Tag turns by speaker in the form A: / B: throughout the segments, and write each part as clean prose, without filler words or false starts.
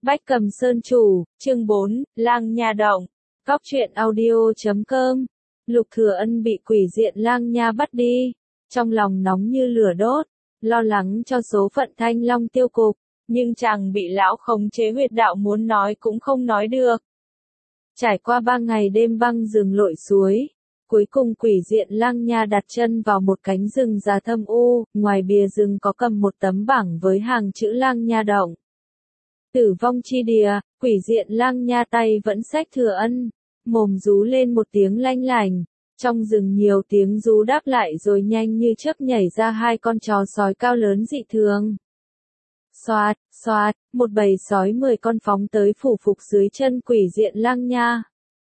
A: Bách Cầm Sơn Chủ, chương 4, Lang Nha Động. Góc truyện audio.com. Lục Thừa Ân bị quỷ diện Lang Nha bắt đi, trong lòng nóng như lửa đốt, lo lắng cho số phận Thanh Long tiêu cục, nhưng chàng bị lão khống chế huyệt đạo muốn nói cũng không nói được. Trải qua 3 ngày đêm băng rừng lội suối, cuối cùng quỷ diện Lang Nha đặt chân vào một cánh rừng già thâm u, ngoài bìa rừng có cầm một tấm bảng với hàng chữ Lang Nha Động. Tử vong chi địa, quỷ diện Lang Nha tay vẫn xách Thừa Ân, mồm rú lên một tiếng lanh lảnh, trong rừng nhiều tiếng rú đáp lại rồi nhanh như chớp nhảy ra 2 con chó sói cao lớn dị thường. Xoạt, xoạt, một bầy sói 10 con phóng tới phủ phục dưới chân quỷ diện Lang Nha.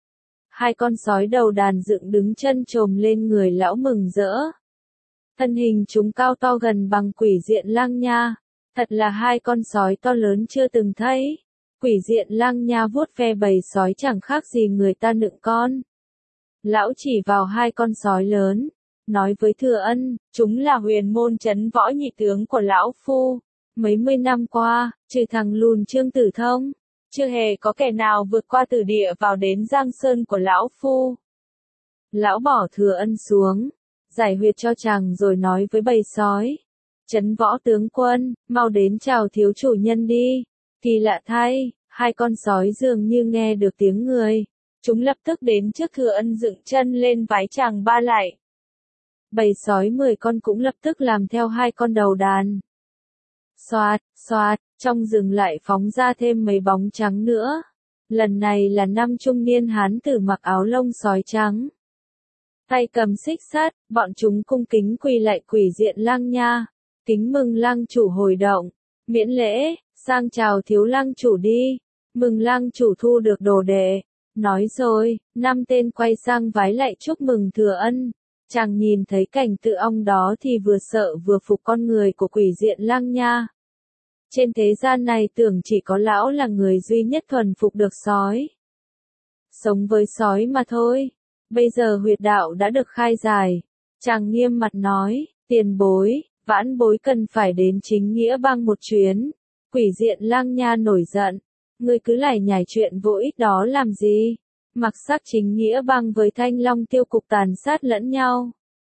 A: 2 con sói đầu đàn dựng đứng chân chồm lên người lão mừng rỡ. Thân hình chúng cao to gần bằng quỷ diện Lang Nha. Thật là 2 con sói to lớn chưa từng thấy. Quỷ diện Lang Nha vuốt ve bầy sói chẳng khác gì người ta nựng con. Lão chỉ vào 2 con sói lớn, nói với Thừa Ân, chúng là huyền môn trấn võ nhị tướng của lão phu. Mấy mươi năm qua, trừ thằng lùn Trương Tử Thông, chưa hề có kẻ nào vượt qua tử địa vào đến Giang Sơn của lão phu. Lão bỏ Thừa Ân xuống, giải huyệt cho chàng rồi nói với bầy sói. Trấn võ tướng quân, mau đến chào thiếu chủ nhân đi. Kỳ lạ thay, 2 con sói dường như nghe được tiếng người. Chúng lập tức đến trước Thừa Ân dựng chân lên vái chàng ba lạy. Bầy sói 10 con cũng lập tức làm theo 2 con đầu đàn. Xoạt, xoạt, trong rừng lại phóng ra thêm mấy bóng trắng nữa. Lần này là 5 trung niên hán tử mặc áo lông sói trắng. Tay cầm xích sắt, bọn chúng cung kính quỳ lạy quỷ diện Lang Nha. Kính mừng Lang chủ hồi động, miễn lễ, sang chào thiếu Lang chủ đi, mừng Lang chủ thu được đồ đệ. Nói rồi, 5 tên quay sang vái lạy chúc mừng Thừa Ân. Chàng nhìn thấy cảnh tượng ong đó thì vừa sợ vừa phục con người của quỷ diện Lang Nha. Trên thế gian này tưởng chỉ có lão là người duy nhất thuần phục được sói. Sống với sói mà thôi. Bây giờ huyệt đạo đã được khai giải. Chàng nghiêm mặt nói, tiền bối. Vãn bối cần phải đến chính nghĩa bang một chuyến. Quỷ diện Lang Nha nổi giận. Ngươi cứ lải nhải chuyện vô ích đó làm gì? Mặc sắc chính nghĩa bang với Thanh Long tiêu cục tàn sát lẫn nhau.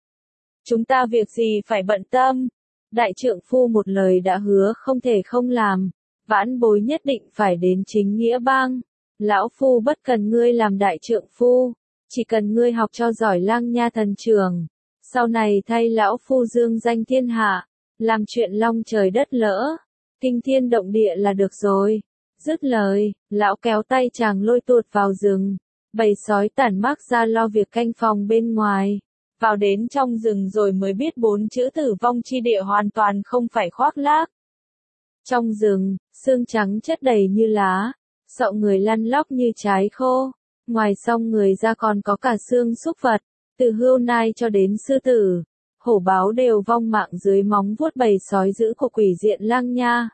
A: Chúng ta việc gì phải bận tâm? Đại trượng phu một lời đã hứa không thể không làm. Vãn bối nhất định phải đến chính nghĩa bang. Lão phu bất cần ngươi làm đại trượng phu. Chỉ cần ngươi học cho giỏi Lang Nha thần trường. Sau này thay lão phu dương danh thiên hạ, làm chuyện long trời đất lỡ, kinh thiên động địa là được rồi. Dứt lời, lão kéo tay chàng lôi tuột vào rừng, bầy sói tản mác ra lo việc canh phòng bên ngoài. Vào đến trong rừng rồi mới biết 4 chữ tử vong chi địa hoàn toàn không phải khoác lác. Trong rừng, xương trắng chất đầy như lá, sọ người lăn lóc như trái khô, ngoài xông người ra còn có cả xương súc vật. Từ hươu nai cho đến sư tử, hổ báo đều vong mạng dưới móng vuốt bầy sói dữ của quỷ diện Lang Nha.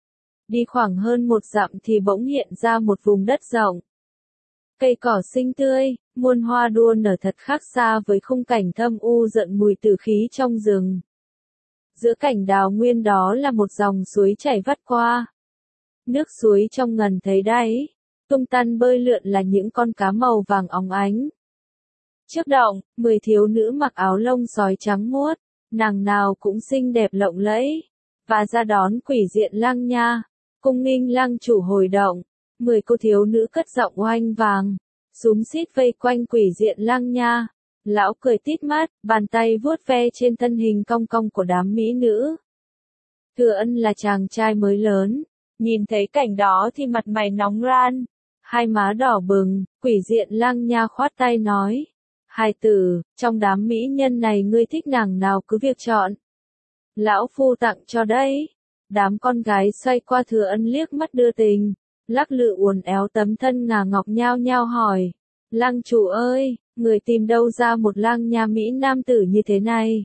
A: Đi khoảng hơn 1 dặm thì bỗng hiện ra một vùng đất rộng. Cây cỏ xinh tươi, muôn hoa đua nở thật khác xa với khung cảnh thâm u giận mùi tử khí trong rừng. Giữa cảnh đào nguyên đó là một dòng suối chảy vắt qua. Nước suối trong ngần thấy đáy, tung tăng bơi lượn là những con cá màu vàng óng ánh. Trước động, 10 thiếu nữ mặc áo lông sói trắng muốt, nàng nào cũng xinh đẹp lộng lẫy, và ra đón quỷ diện Lang Nha, cung nghinh Lang chủ hồi động. 10 cô thiếu nữ cất giọng oanh vàng, xúm xít vây quanh quỷ diện Lang Nha. Lão cười tít mắt, bàn tay vuốt ve trên thân hình cong cong của đám mỹ nữ. Thừa Ân là chàng trai mới lớn, nhìn thấy cảnh đó thì mặt mày nóng ran, hai má đỏ bừng, quỷ diện Lang Nha khoát tay nói. Hài tử, trong đám mỹ nhân này ngươi thích nàng nào cứ việc chọn. Lão phu tặng cho đấy. Đám con gái xoay qua Thừa Ân liếc mắt đưa tình, lắc lư uốn éo tấm thân ngà ngọc nhao nhao hỏi. Lang chủ ơi, người tìm đâu ra một Lang Nha mỹ nam tử như thế này?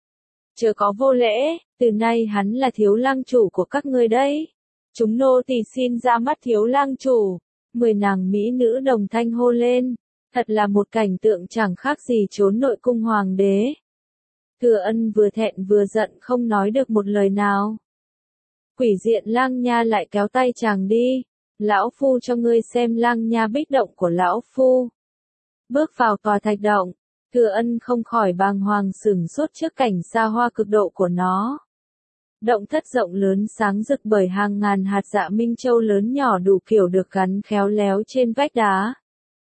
A: Chớ có vô lễ, từ nay hắn là thiếu lang chủ của các ngươi đấy. Chúng nô tỳ xin ra mắt thiếu lang chủ. 10 nàng mỹ nữ đồng thanh hô lên. Thật là một cảnh tượng chẳng khác gì trốn nội cung hoàng đế. Thừa Ân vừa thẹn vừa giận không nói được một lời nào. Quỷ diện Lang Nha lại kéo tay chàng đi. Lão phu cho ngươi xem Lang Nha bích động của lão phu. Bước vào tòa thạch động, Thừa Ân không khỏi bàng hoàng sửng sốt trước cảnh xa hoa cực độ của nó. Động thất rộng lớn sáng rực bởi hàng ngàn hạt dạ minh châu lớn nhỏ đủ kiểu được gắn khéo léo trên vách đá.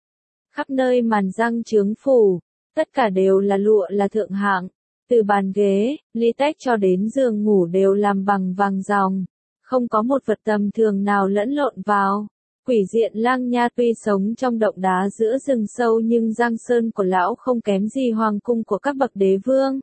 A: Khắp nơi màn răng chướng phủ, tất cả đều là lụa là thượng hạng, từ bàn ghế, ly tách cho đến giường ngủ đều làm bằng vàng ròng, không có một vật tầm thường nào lẫn lộn vào. Quỷ diện Lang Nha tuy sống trong động đá giữa rừng sâu nhưng giang sơn của lão không kém gì hoàng cung của các bậc đế vương.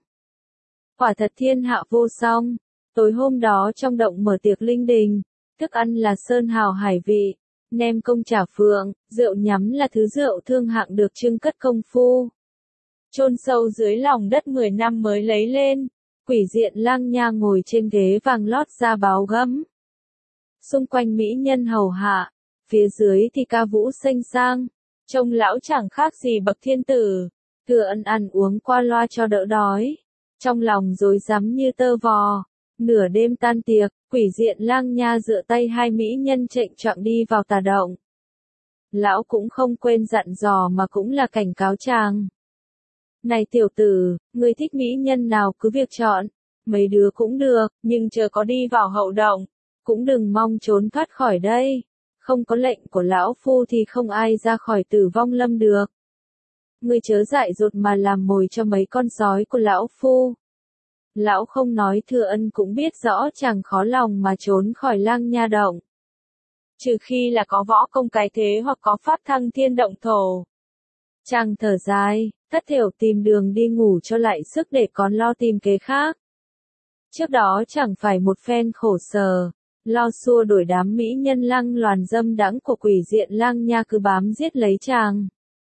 A: Quả thật thiên hạ vô song. Tối hôm đó trong động mở tiệc linh đình, thức ăn là sơn hào hải vị, nem công chả phượng, rượu nhắm là thứ rượu thương hạng được trưng cất công phu. Chôn sâu dưới lòng đất 10 năm mới lấy lên, quỷ diện Lang Nha ngồi trên ghế vàng lót da báo gấm. Xung quanh mỹ nhân hầu hạ, phía dưới thì ca vũ xanh sang, trông lão chẳng khác gì bậc thiên tử. Thừa Ân ăn uống qua loa cho đỡ đói, trong lòng rối rắm như tơ vò. Nửa đêm tan tiệc, quỷ diện Lang Nha dựa tay hai mỹ nhân chệnh choạng đi vào tà động. Lão cũng không quên dặn dò mà cũng là cảnh cáo chàng. Này tiểu tử, ngươi thích mỹ nhân nào cứ việc chọn, mấy đứa cũng được, nhưng chờ có đi vào hậu động, cũng đừng mong trốn thoát khỏi đây. Không có lệnh của lão phu thì không ai ra khỏi Tử Vong Lâm được. Ngươi chớ dại dột mà làm mồi cho mấy con sói của lão phu. Lão không nói Thừa Ân cũng biết rõ chàng khó lòng mà trốn khỏi Lang Nha động. Trừ khi là có võ công cái thế hoặc có pháp thăng thiên động thổ. Chàng thở dài, thất thểu tìm đường đi ngủ cho lại sức để còn lo tìm kế khác. Trước đó chẳng phải một phen khổ sở, lo xua đuổi đám mỹ nhân lăng loàn dâm đãng của quỷ diện Lang Nha cứ bám giết lấy chàng.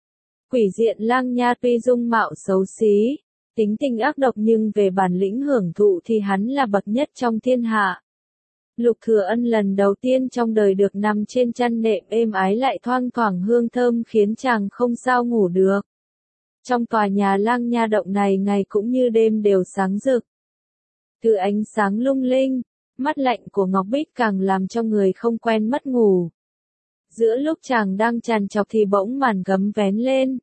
A: Quỷ diện Lang Nha tuy dung mạo xấu xí, tính tình ác độc nhưng về bản lĩnh hưởng thụ thì hắn là bậc nhất trong thiên hạ. Lục Thừa Ân lần đầu tiên trong đời được nằm trên chăn nệm êm ái lại thoang thoảng hương thơm khiến chàng không sao ngủ được. Trong tòa nhà Lang Nha động này ngày cũng như đêm đều sáng rực. Từ ánh sáng lung linh, mắt lạnh của Ngọc Bích càng làm cho người không quen mất ngủ. Giữa lúc chàng đang trằn trọc thì bỗng màn gấm vén lên.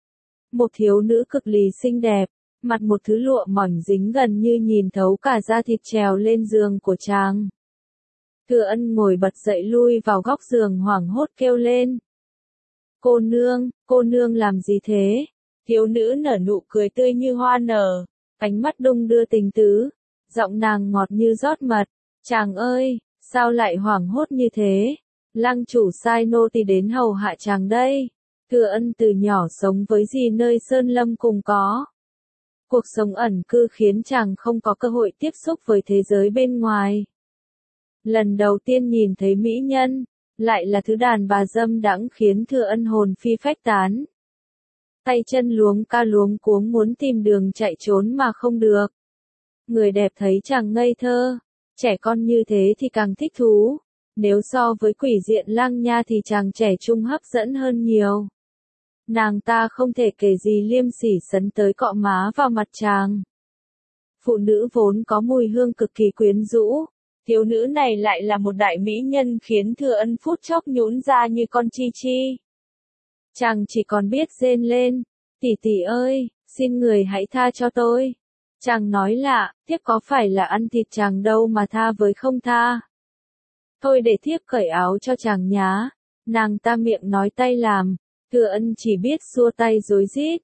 A: Một thiếu nữ cực kỳ xinh đẹp, mặt một thứ lụa mỏng dính gần như nhìn thấu cả da thịt trèo lên giường của chàng. Thừa Ân ngồi bật dậy lui vào góc giường hoảng hốt kêu lên. Cô nương làm gì thế? Thiếu nữ nở nụ cười tươi như hoa nở, ánh mắt đung đưa tình tứ, giọng nàng ngọt như rót mật. Chàng ơi, sao lại hoảng hốt như thế? Lăng chủ sai nô tỳ đến hầu hạ chàng đây. Thừa Ân từ nhỏ sống với dì nơi sơn lâm cùng có. Cuộc sống ẩn cư khiến chàng không có cơ hội tiếp xúc với thế giới bên ngoài. Lần đầu tiên nhìn thấy mỹ nhân, lại là thứ đàn bà dâm đãng khiến Thừa Ân hồn phi phách tán. Tay chân luống ca luống cuống muốn tìm đường chạy trốn mà không được. Người đẹp thấy chàng ngây thơ, trẻ con như thế thì càng thích thú. Nếu so với quỷ diện Lang Nha thì chàng trẻ trung hấp dẫn hơn nhiều. Nàng ta không thể kể gì liêm sỉ sấn tới cọ má vào mặt chàng. Phụ nữ vốn có mùi hương cực kỳ quyến rũ, thiếu nữ này lại là một đại mỹ nhân khiến Thừa Ân phút chốc nhũn ra như con chi chi. Chàng chỉ còn biết rên lên, tỷ tỷ ơi, xin người hãy tha cho tôi. Chàng nói lạ, thiếp có phải là ăn thịt chàng đâu mà tha với không tha. Thôi để thiếp cởi áo cho chàng nhá. Nàng ta miệng nói tay làm, Thừa Ân chỉ biết xua tay rối rít.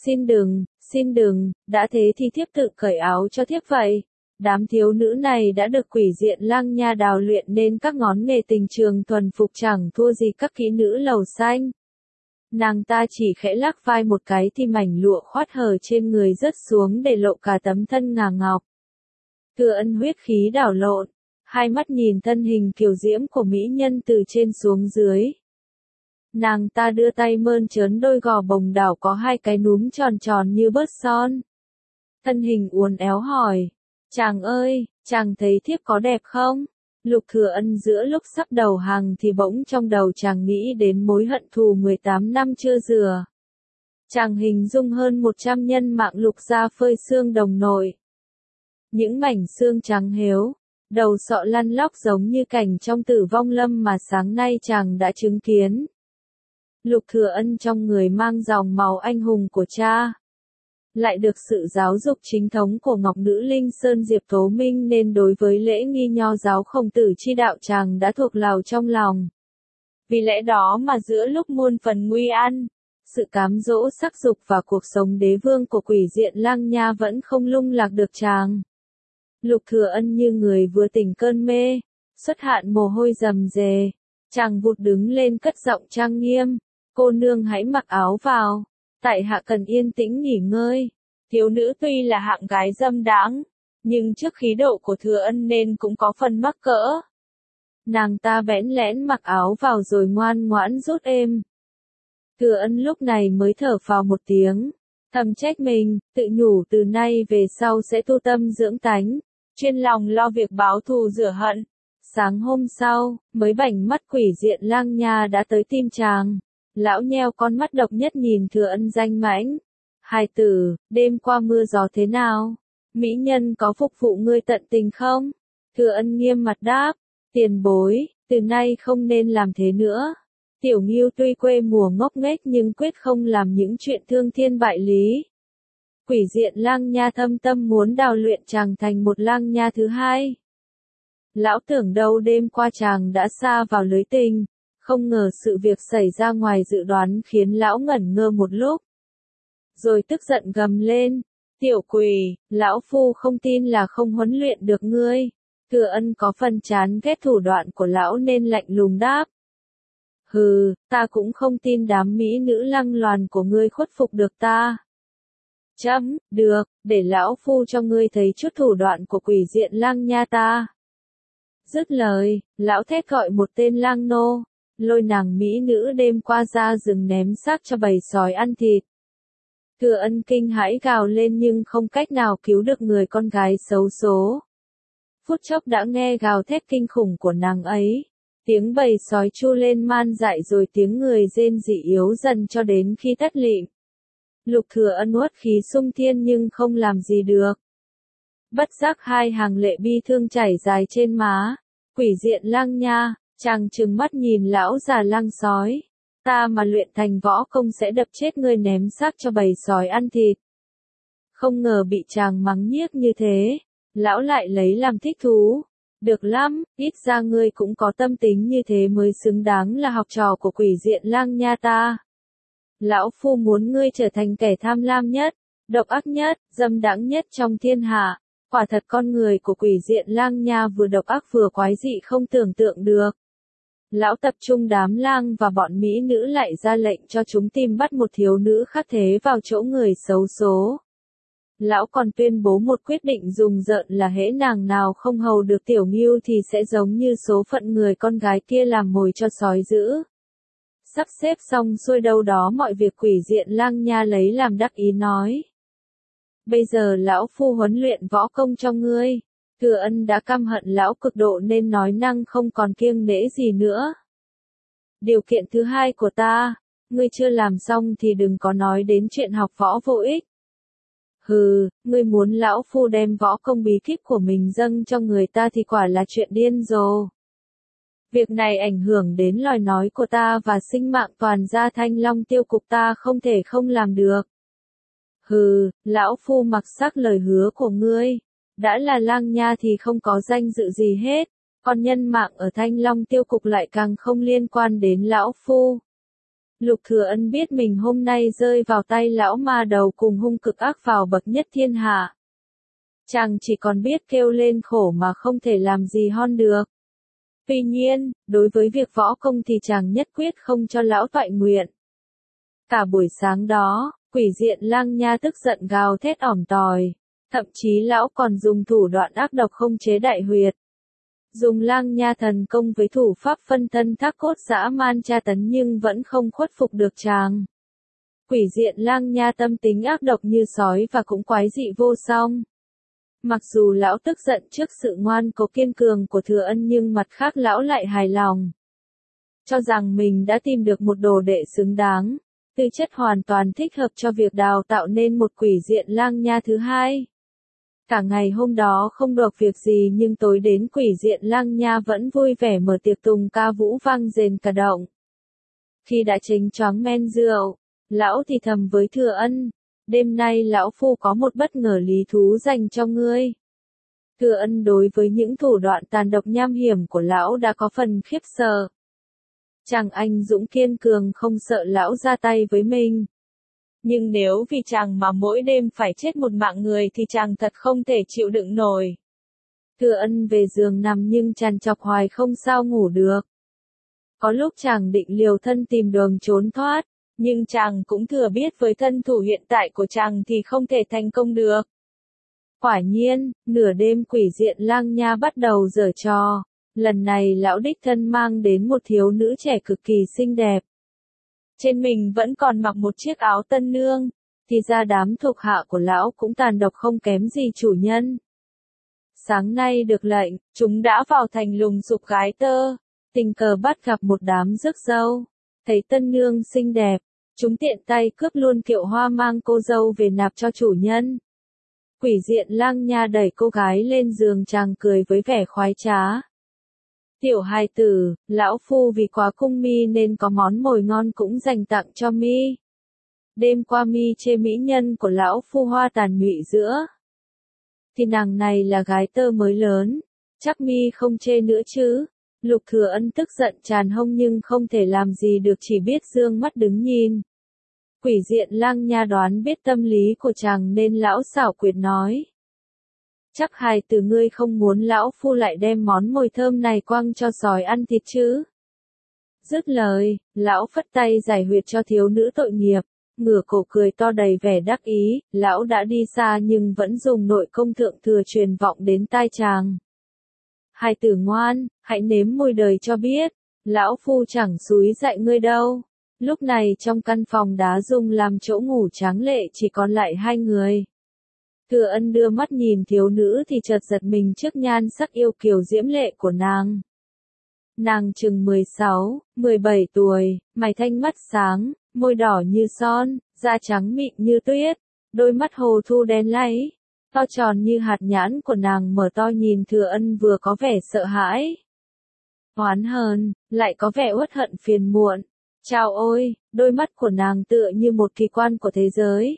A: Xin đừng, đã thế thì thiếp tự cởi áo cho thiếp vậy. Đám thiếu nữ này đã được quỷ diện Lang Nha đào luyện nên các ngón nghề tình trường thuần phục chẳng thua gì các kỹ nữ lầu xanh. Nàng ta chỉ khẽ lắc vai một cái thì mảnh lụa khoát hở trên người rớt xuống để lộ cả tấm thân ngà ngọc. Thừa Ân huyết khí đảo lộn, hai mắt nhìn thân hình kiều diễm của mỹ nhân từ trên xuống dưới. Nàng ta đưa tay mơn trớn đôi gò bồng đảo có hai cái núm tròn tròn như bớt son. Thân hình uốn éo hỏi, chàng ơi, chàng thấy thiếp có đẹp không? Lục Thừa Ân giữa lúc sắp đầu hàng thì bỗng trong đầu chàng nghĩ đến mối hận thù 18 năm chưa rửa. Chàng hình dung hơn 100 nhân mạng Lục gia phơi xương đồng nội. Những mảnh xương trắng héo, đầu sọ lăn lóc giống như cảnh trong Tử Vong Lâm mà sáng nay chàng đã chứng kiến. Lục Thừa Ân trong người mang dòng máu anh hùng của cha, lại được sự giáo dục chính thống của Ngọc Nữ Linh Sơn Diệp Tố Minh nên đối với lễ nghi nho giáo Khổng Tử chi đạo chàng đã thuộc lào trong lòng. Vì lẽ đó mà giữa lúc muôn phần nguy an, sự cám dỗ sắc dục và cuộc sống đế vương của quỷ diện Lang Nha vẫn không lung lạc được chàng. Lục Thừa Ân như người vừa tỉnh cơn mê, xuất hạn mồ hôi rầm rề, chàng vụt đứng lên cất giọng trang nghiêm, cô nương hãy mặc áo vào, tại hạ cần yên tĩnh nghỉ ngơi. Thiếu nữ tuy là hạng gái dâm đãng, nhưng trước khí độ của Thừa Ân nên cũng có phần mắc cỡ. Nàng ta bẽn lẽn mặc áo vào rồi ngoan ngoãn rút êm. Thừa Ân lúc này mới thở phào một tiếng, thầm trách mình, tự nhủ từ nay về sau sẽ tu tâm dưỡng tánh, chuyên lòng lo việc báo thù rửa hận. Sáng hôm sau, mới bảnh mắt quỷ diện Lang Nha đã tới tìm chàng. Lão nheo con mắt độc nhất nhìn Thừa Ân danh mãnh. Hài tử, đêm qua mưa gió thế nào? Mỹ nhân có phục vụ ngươi tận tình không? Thừa Ân nghiêm mặt đáp, tiền bối, từ nay không nên làm thế nữa. Tiểu Ngưu tuy quê mùa ngốc nghếch nhưng quyết không làm những chuyện thương thiên bại lý. Quỷ diện Lang Nha thâm tâm muốn đào luyện chàng thành một Lang Nha thứ hai. Lão tưởng đâu đêm qua chàng đã sa vào lưới tình, không ngờ sự việc xảy ra ngoài dự đoán khiến lão ngẩn ngơ một lúc. Rồi tức giận gầm lên, tiểu quỷ, lão phu không tin là không huấn luyện được ngươi. Thừa Ân có phần chán ghét thủ đoạn của lão nên lạnh lùng đáp. Hừ, ta cũng không tin đám mỹ nữ lăng loàn của ngươi khuất phục được ta. Chấm, được, để lão phu cho ngươi thấy chút thủ đoạn của quỷ diện Lang Nha ta. Dứt lời, lão thét gọi một tên lang nô, lôi nàng mỹ nữ đêm qua ra rừng ném xác cho bầy sói ăn thịt. Thừa Ân kinh hãi gào lên nhưng không cách nào cứu được người con gái xấu số. Phút chốc đã nghe gào thét kinh khủng của nàng ấy. Tiếng bầy sói chu lên man dại rồi tiếng người rên rỉ yếu dần cho đến khi tắt lịm. Lục Thừa Ân uất khí sung thiên nhưng không làm gì được. Bất giác hai hàng lệ bi thương chảy dài trên má. Quỷ diện Lang Nha, chàng trừng mắt nhìn lão già lang sói. Ta mà luyện thành võ công sẽ đập chết ngươi ném xác cho bầy sói ăn thịt. Không ngờ bị chàng mắng nhiếc như thế. Lão lại lấy làm thích thú. Được lắm, ít ra ngươi cũng có tâm tính như thế mới xứng đáng là học trò của quỷ diện Lang Nha ta. Lão phu muốn ngươi trở thành kẻ tham lam nhất, độc ác nhất, dâm đãng nhất trong thiên hạ. Quả thật con người của quỷ diện Lang Nha vừa độc ác vừa quái dị không tưởng tượng được. Lão tập trung đám lang và bọn mỹ nữ lại ra lệnh cho chúng tìm bắt một thiếu nữ khác thế vào chỗ người xấu số. Lão còn tuyên bố một quyết định rùng rợn là hễ nàng nào không hầu được Tiểu Ngưu thì sẽ giống như số phận người con gái kia làm mồi cho sói dữ. Sắp xếp xong xuôi đâu đó mọi việc quỷ diện Lang Nha lấy làm đắc ý nói. Bây giờ lão phu huấn luyện võ công cho ngươi. Thừa Ân đã căm hận lão cực độ nên nói năng không còn kiêng nể gì nữa. Điều kiện thứ hai của ta, ngươi chưa làm xong thì đừng có nói đến chuyện học võ vô ích. Hừ, ngươi muốn lão phu đem võ công bí kíp của mình dâng cho người ta thì quả là chuyện điên rồ. Việc này ảnh hưởng đến lời nói của ta và sinh mạng toàn gia Thanh Long Tiêu Cục ta không thể không làm được. Hừ, lão phu mặc sắc lời hứa của ngươi. Đã là Lang Nha thì không có danh dự gì hết. Còn nhân mạng ở Thanh Long Tiêu Cục lại càng không liên quan đến lão phu. Lục Thừa Ân biết mình hôm nay rơi vào tay lão ma đầu cùng hung cực ác vào bậc nhất thiên hạ. Chàng chỉ còn biết kêu lên khổ mà không thể làm gì hơn được. Tuy nhiên, đối với việc võ công thì chàng nhất quyết không cho lão toại nguyện. Cả buổi sáng đó, quỷ diện Lang Nha tức giận gào thét ỏm tòi. Thậm chí lão còn dùng thủ đoạn ác độc không chế đại huyệt. Dùng Lang Nha thần công với thủ pháp phân thân thác cốt dã man tra tấn nhưng vẫn không khuất phục được chàng. Quỷ diện Lang Nha tâm tính ác độc như sói và cũng quái dị vô song. Mặc dù lão tức giận trước sự ngoan cố kiên cường của Thừa Ân nhưng mặt khác lão lại hài lòng. Cho rằng mình đã tìm được một đồ đệ xứng đáng, tư chất hoàn toàn thích hợp cho việc đào tạo nên một quỷ diện Lang Nha thứ hai. Cả ngày hôm đó không được việc gì nhưng tối đến Quỷ Diện Lang Nha vẫn vui vẻ mở tiệc tùng ca vũ vang rền cả động. Khi đã chênh choáng men rượu, lão thì thầm với Thừa Ân, đêm nay lão phu có một bất ngờ lý thú dành cho ngươi. Thừa Ân đối với những thủ đoạn tàn độc nham hiểm của lão đã có phần khiếp sợ. Chàng anh dũng kiên cường không sợ lão ra tay với mình. Nhưng nếu vì chàng mà mỗi đêm phải chết một mạng người thì chàng thật không thể chịu đựng nổi. Thừa Ân về giường nằm nhưng trằn trọc hoài không sao ngủ được. Có lúc chàng định liều thân tìm đường trốn thoát, nhưng chàng cũng thừa biết với thân thủ hiện tại của chàng thì không thể thành công được. Quả nhiên, nửa đêm Quỷ Diện Lang Nha bắt đầu giở trò. Lần này lão đích thân mang đến một thiếu nữ trẻ cực kỳ xinh đẹp. Trên mình vẫn còn mặc một chiếc áo tân nương, thì ra đám thuộc hạ của lão cũng tàn độc không kém gì chủ nhân. Sáng nay được lệnh, chúng đã vào thành lùng sục gái tơ, tình cờ bắt gặp một đám rước dâu. Thấy tân nương xinh đẹp, chúng tiện tay cướp luôn kiệu hoa mang cô dâu về nạp cho chủ nhân. Quỷ Diện Lang Nha đẩy cô gái lên giường, chàng cười với vẻ khoái trá. Tiểu hài tử, lão phu vì quá cung mi nên có món mồi ngon cũng dành tặng cho mi. Đêm qua mi chê mỹ nhân của lão phu hoa tàn nhụy giữa. Thì nàng này là gái tơ mới lớn, chắc mi không chê nữa chứ. Lục Thừa Ân tức giận tràn hông nhưng không thể làm gì được, chỉ biết dương mắt đứng nhìn. Quỷ Diện Lang Nha đoán biết tâm lý của chàng nên lão xảo quyệt nói. Chắc hài tử ngươi không muốn lão phu lại đem món mồi thơm này quăng cho sói ăn thịt chứ. Dứt lời, lão phất tay giải huyệt cho thiếu nữ tội nghiệp, ngửa cổ cười to đầy vẻ đắc ý, lão đã đi xa nhưng vẫn dùng nội công thượng thừa truyền vọng đến tai chàng. Hài tử ngoan, hãy nếm mùi đời cho biết, lão phu chẳng xúi dạy ngươi đâu. Lúc này trong căn phòng đá dùng làm chỗ ngủ tráng lệ chỉ còn lại hai người. Thừa Ân đưa mắt nhìn thiếu nữ thì chợt giật mình trước nhan sắc yêu kiều diễm lệ của nàng. Nàng chừng 16, 17 tuổi, mày thanh mắt sáng, môi đỏ như son, da trắng mịn như tuyết, đôi mắt hồ thu đen láy, to tròn như hạt nhãn của nàng mở to nhìn Thừa Ân vừa có vẻ sợ hãi, oán hờn, lại có vẻ uất hận phiền muộn. Chao ôi, đôi mắt của nàng tựa như một kỳ quan của thế giới.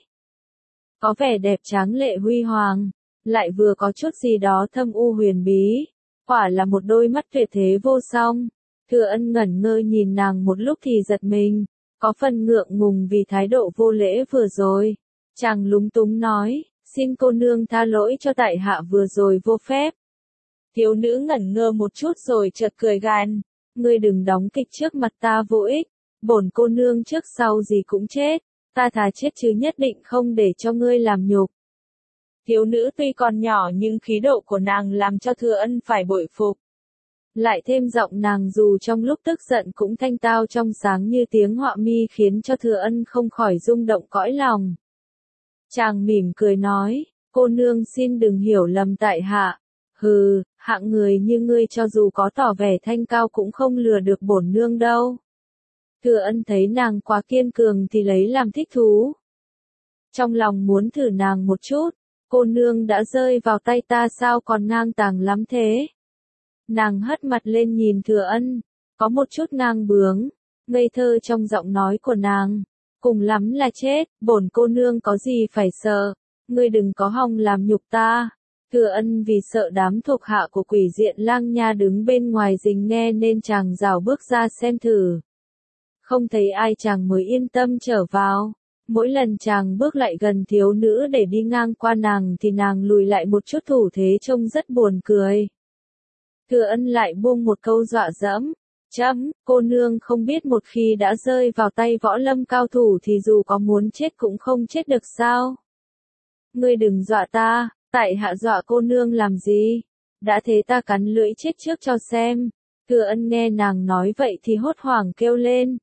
A: Có vẻ đẹp tráng lệ huy hoàng, lại vừa có chút gì đó thâm u huyền bí. Quả là một đôi mắt tuyệt thế vô song. Thừa Ân ngẩn ngơ nhìn nàng một lúc thì giật mình, có phần ngượng ngùng vì thái độ vô lễ vừa rồi. Chàng lúng túng nói, xin cô nương tha lỗi cho tại hạ vừa rồi vô phép. Thiếu nữ ngẩn ngơ một chút rồi chợt cười gằn, ngươi đừng đóng kịch trước mặt ta vô ích, bổn cô nương trước sau gì cũng chết, ta thà chết chứ nhất định không để cho ngươi làm nhục. Thiếu nữ tuy còn nhỏ nhưng khí độ của nàng làm cho Thừa Ân phải bội phục. Lại thêm giọng nàng dù trong lúc tức giận cũng thanh tao trong sáng như tiếng họa mi khiến cho Thừa Ân không khỏi rung động cõi lòng. Chàng mỉm cười nói, cô nương xin đừng hiểu lầm tại hạ. Hừ, hạng người như ngươi cho dù có tỏ vẻ thanh cao cũng không lừa được bổn nương đâu. Thừa Ân thấy nàng quá kiên cường thì lấy làm thích thú. Trong lòng muốn thử nàng một chút, cô nương đã rơi vào tay ta sao còn ngang tàng lắm thế. Nàng hất mặt lên nhìn Thừa Ân, có một chút ngang bướng, ngây thơ trong giọng nói của nàng. Cùng lắm là chết, bổn cô nương có gì phải sợ, ngươi đừng có hòng làm nhục ta. Thừa Ân vì sợ đám thuộc hạ của Quỷ Diện Lang Nha đứng bên ngoài rình nghe nên chàng rảo bước ra xem thử. Không thấy ai chàng mới yên tâm trở vào. Mỗi lần chàng bước lại gần thiếu nữ để đi ngang qua nàng thì nàng lùi lại một chút thủ thế trông rất buồn cười. Thừa Ân lại buông một câu dọa dẫm. Chấm, cô nương không biết một khi đã rơi vào tay võ lâm cao thủ thì dù có muốn chết cũng không chết được sao? Ngươi đừng dọa ta, tại hạ dọa cô nương làm gì? Đã thế ta cắn lưỡi chết trước cho xem. Thừa Ân nghe nàng nói vậy thì hốt hoảng kêu lên.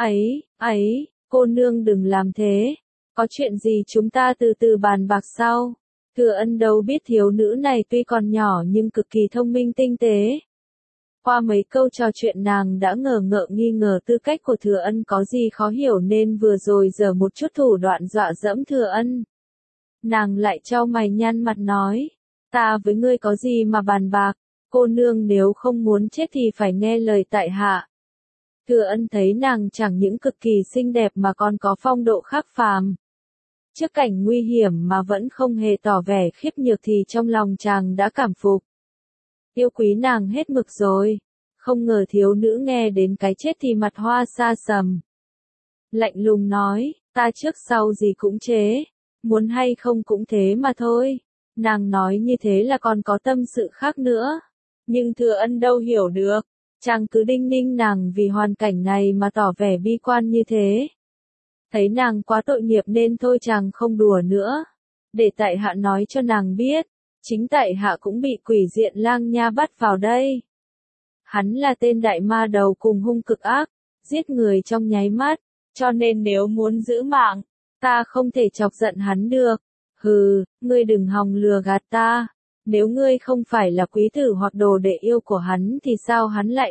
A: Ấy, cô nương đừng làm thế. Có chuyện gì chúng ta từ từ bàn bạc sau. Thừa Ân đâu biết thiếu nữ này tuy còn nhỏ nhưng cực kỳ thông minh tinh tế. Qua mấy câu trò chuyện nàng đã ngờ ngợ nghi ngờ tư cách của Thừa Ân có gì khó hiểu nên vừa rồi giở một chút thủ đoạn dọa dẫm Thừa Ân. Nàng lại chau mày nhăn mặt nói, Ta với ngươi có gì mà bàn bạc, cô nương nếu không muốn chết thì phải nghe lời tại hạ. Thừa Ân thấy nàng chẳng những cực kỳ xinh đẹp mà còn có phong độ khác phàm. Trước cảnh nguy hiểm mà vẫn không hề tỏ vẻ khiếp nhược thì trong lòng chàng đã cảm phục. Yêu quý nàng hết mực rồi. Không ngờ thiếu nữ nghe đến cái chết thì mặt hoa sa sầm. Lạnh lùng nói, ta trước sau gì cũng chế, muốn hay không cũng thế mà thôi. Nàng nói như thế là còn có tâm sự khác nữa. Nhưng Thừa Ân đâu hiểu được, chàng cứ đinh ninh nàng vì hoàn cảnh này mà tỏ vẻ bi quan như thế. Thấy nàng quá tội nghiệp nên thôi chàng không đùa nữa. Để tại hạ nói cho nàng biết, chính tại hạ cũng bị quỷ diện Lang Nha bắt vào đây. Hắn là tên đại ma đầu cùng hung cực ác, giết người trong nháy mắt, cho nên nếu muốn giữ mạng, ta không thể chọc giận hắn được. Hừ, ngươi đừng hòng lừa gạt ta. Nếu ngươi không phải là quý tử hoặc đồ đệ yêu của hắn thì sao hắn lại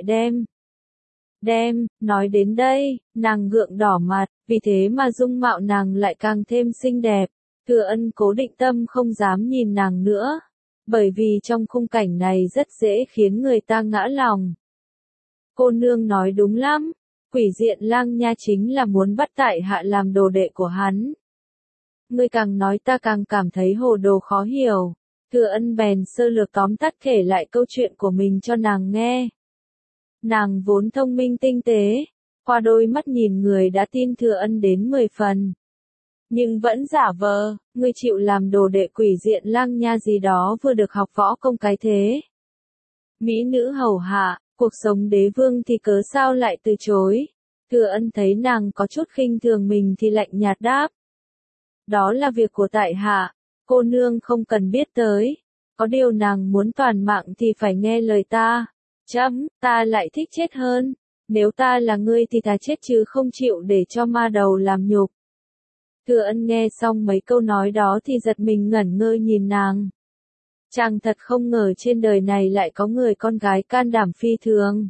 A: nói đến đây, nàng gượng đỏ mặt, vì thế mà dung mạo nàng lại càng thêm xinh đẹp. Thừa Ân cố định tâm không dám nhìn nàng nữa, bởi vì trong khung cảnh này rất dễ khiến người ta ngã lòng. Cô nương nói đúng lắm, quỷ diện Lang Nha chính là muốn bắt tại hạ làm đồ đệ của hắn. Ngươi càng nói ta càng cảm thấy hồ đồ khó hiểu. Thừa Ân bèn sơ lược tóm tắt kể lại câu chuyện của mình cho nàng nghe. Nàng vốn thông minh tinh tế, qua đôi mắt nhìn người đã tin Thừa Ân đến 10 phần. Nhưng vẫn giả vờ, ngươi chịu làm đồ đệ quỷ diện Lang Nha gì đó vừa được học võ công cái thế. Mỹ nữ hầu hạ, cuộc sống đế vương thì cớ sao lại từ chối. Thừa Ân thấy nàng có chút khinh thường mình thì lạnh nhạt đáp. Đó là việc của tại hạ, cô nương không cần biết tới. Có điều nàng muốn toàn mạng thì phải nghe lời ta. Ta lại thích chết hơn. Nếu ta là ngươi thì thà chết chứ không chịu để cho ma đầu làm nhục. Thừa Ân nghe xong mấy câu nói đó thì giật mình ngẩn ngơ nhìn nàng. Chàng thật không ngờ trên đời này lại có người con gái can đảm phi thường.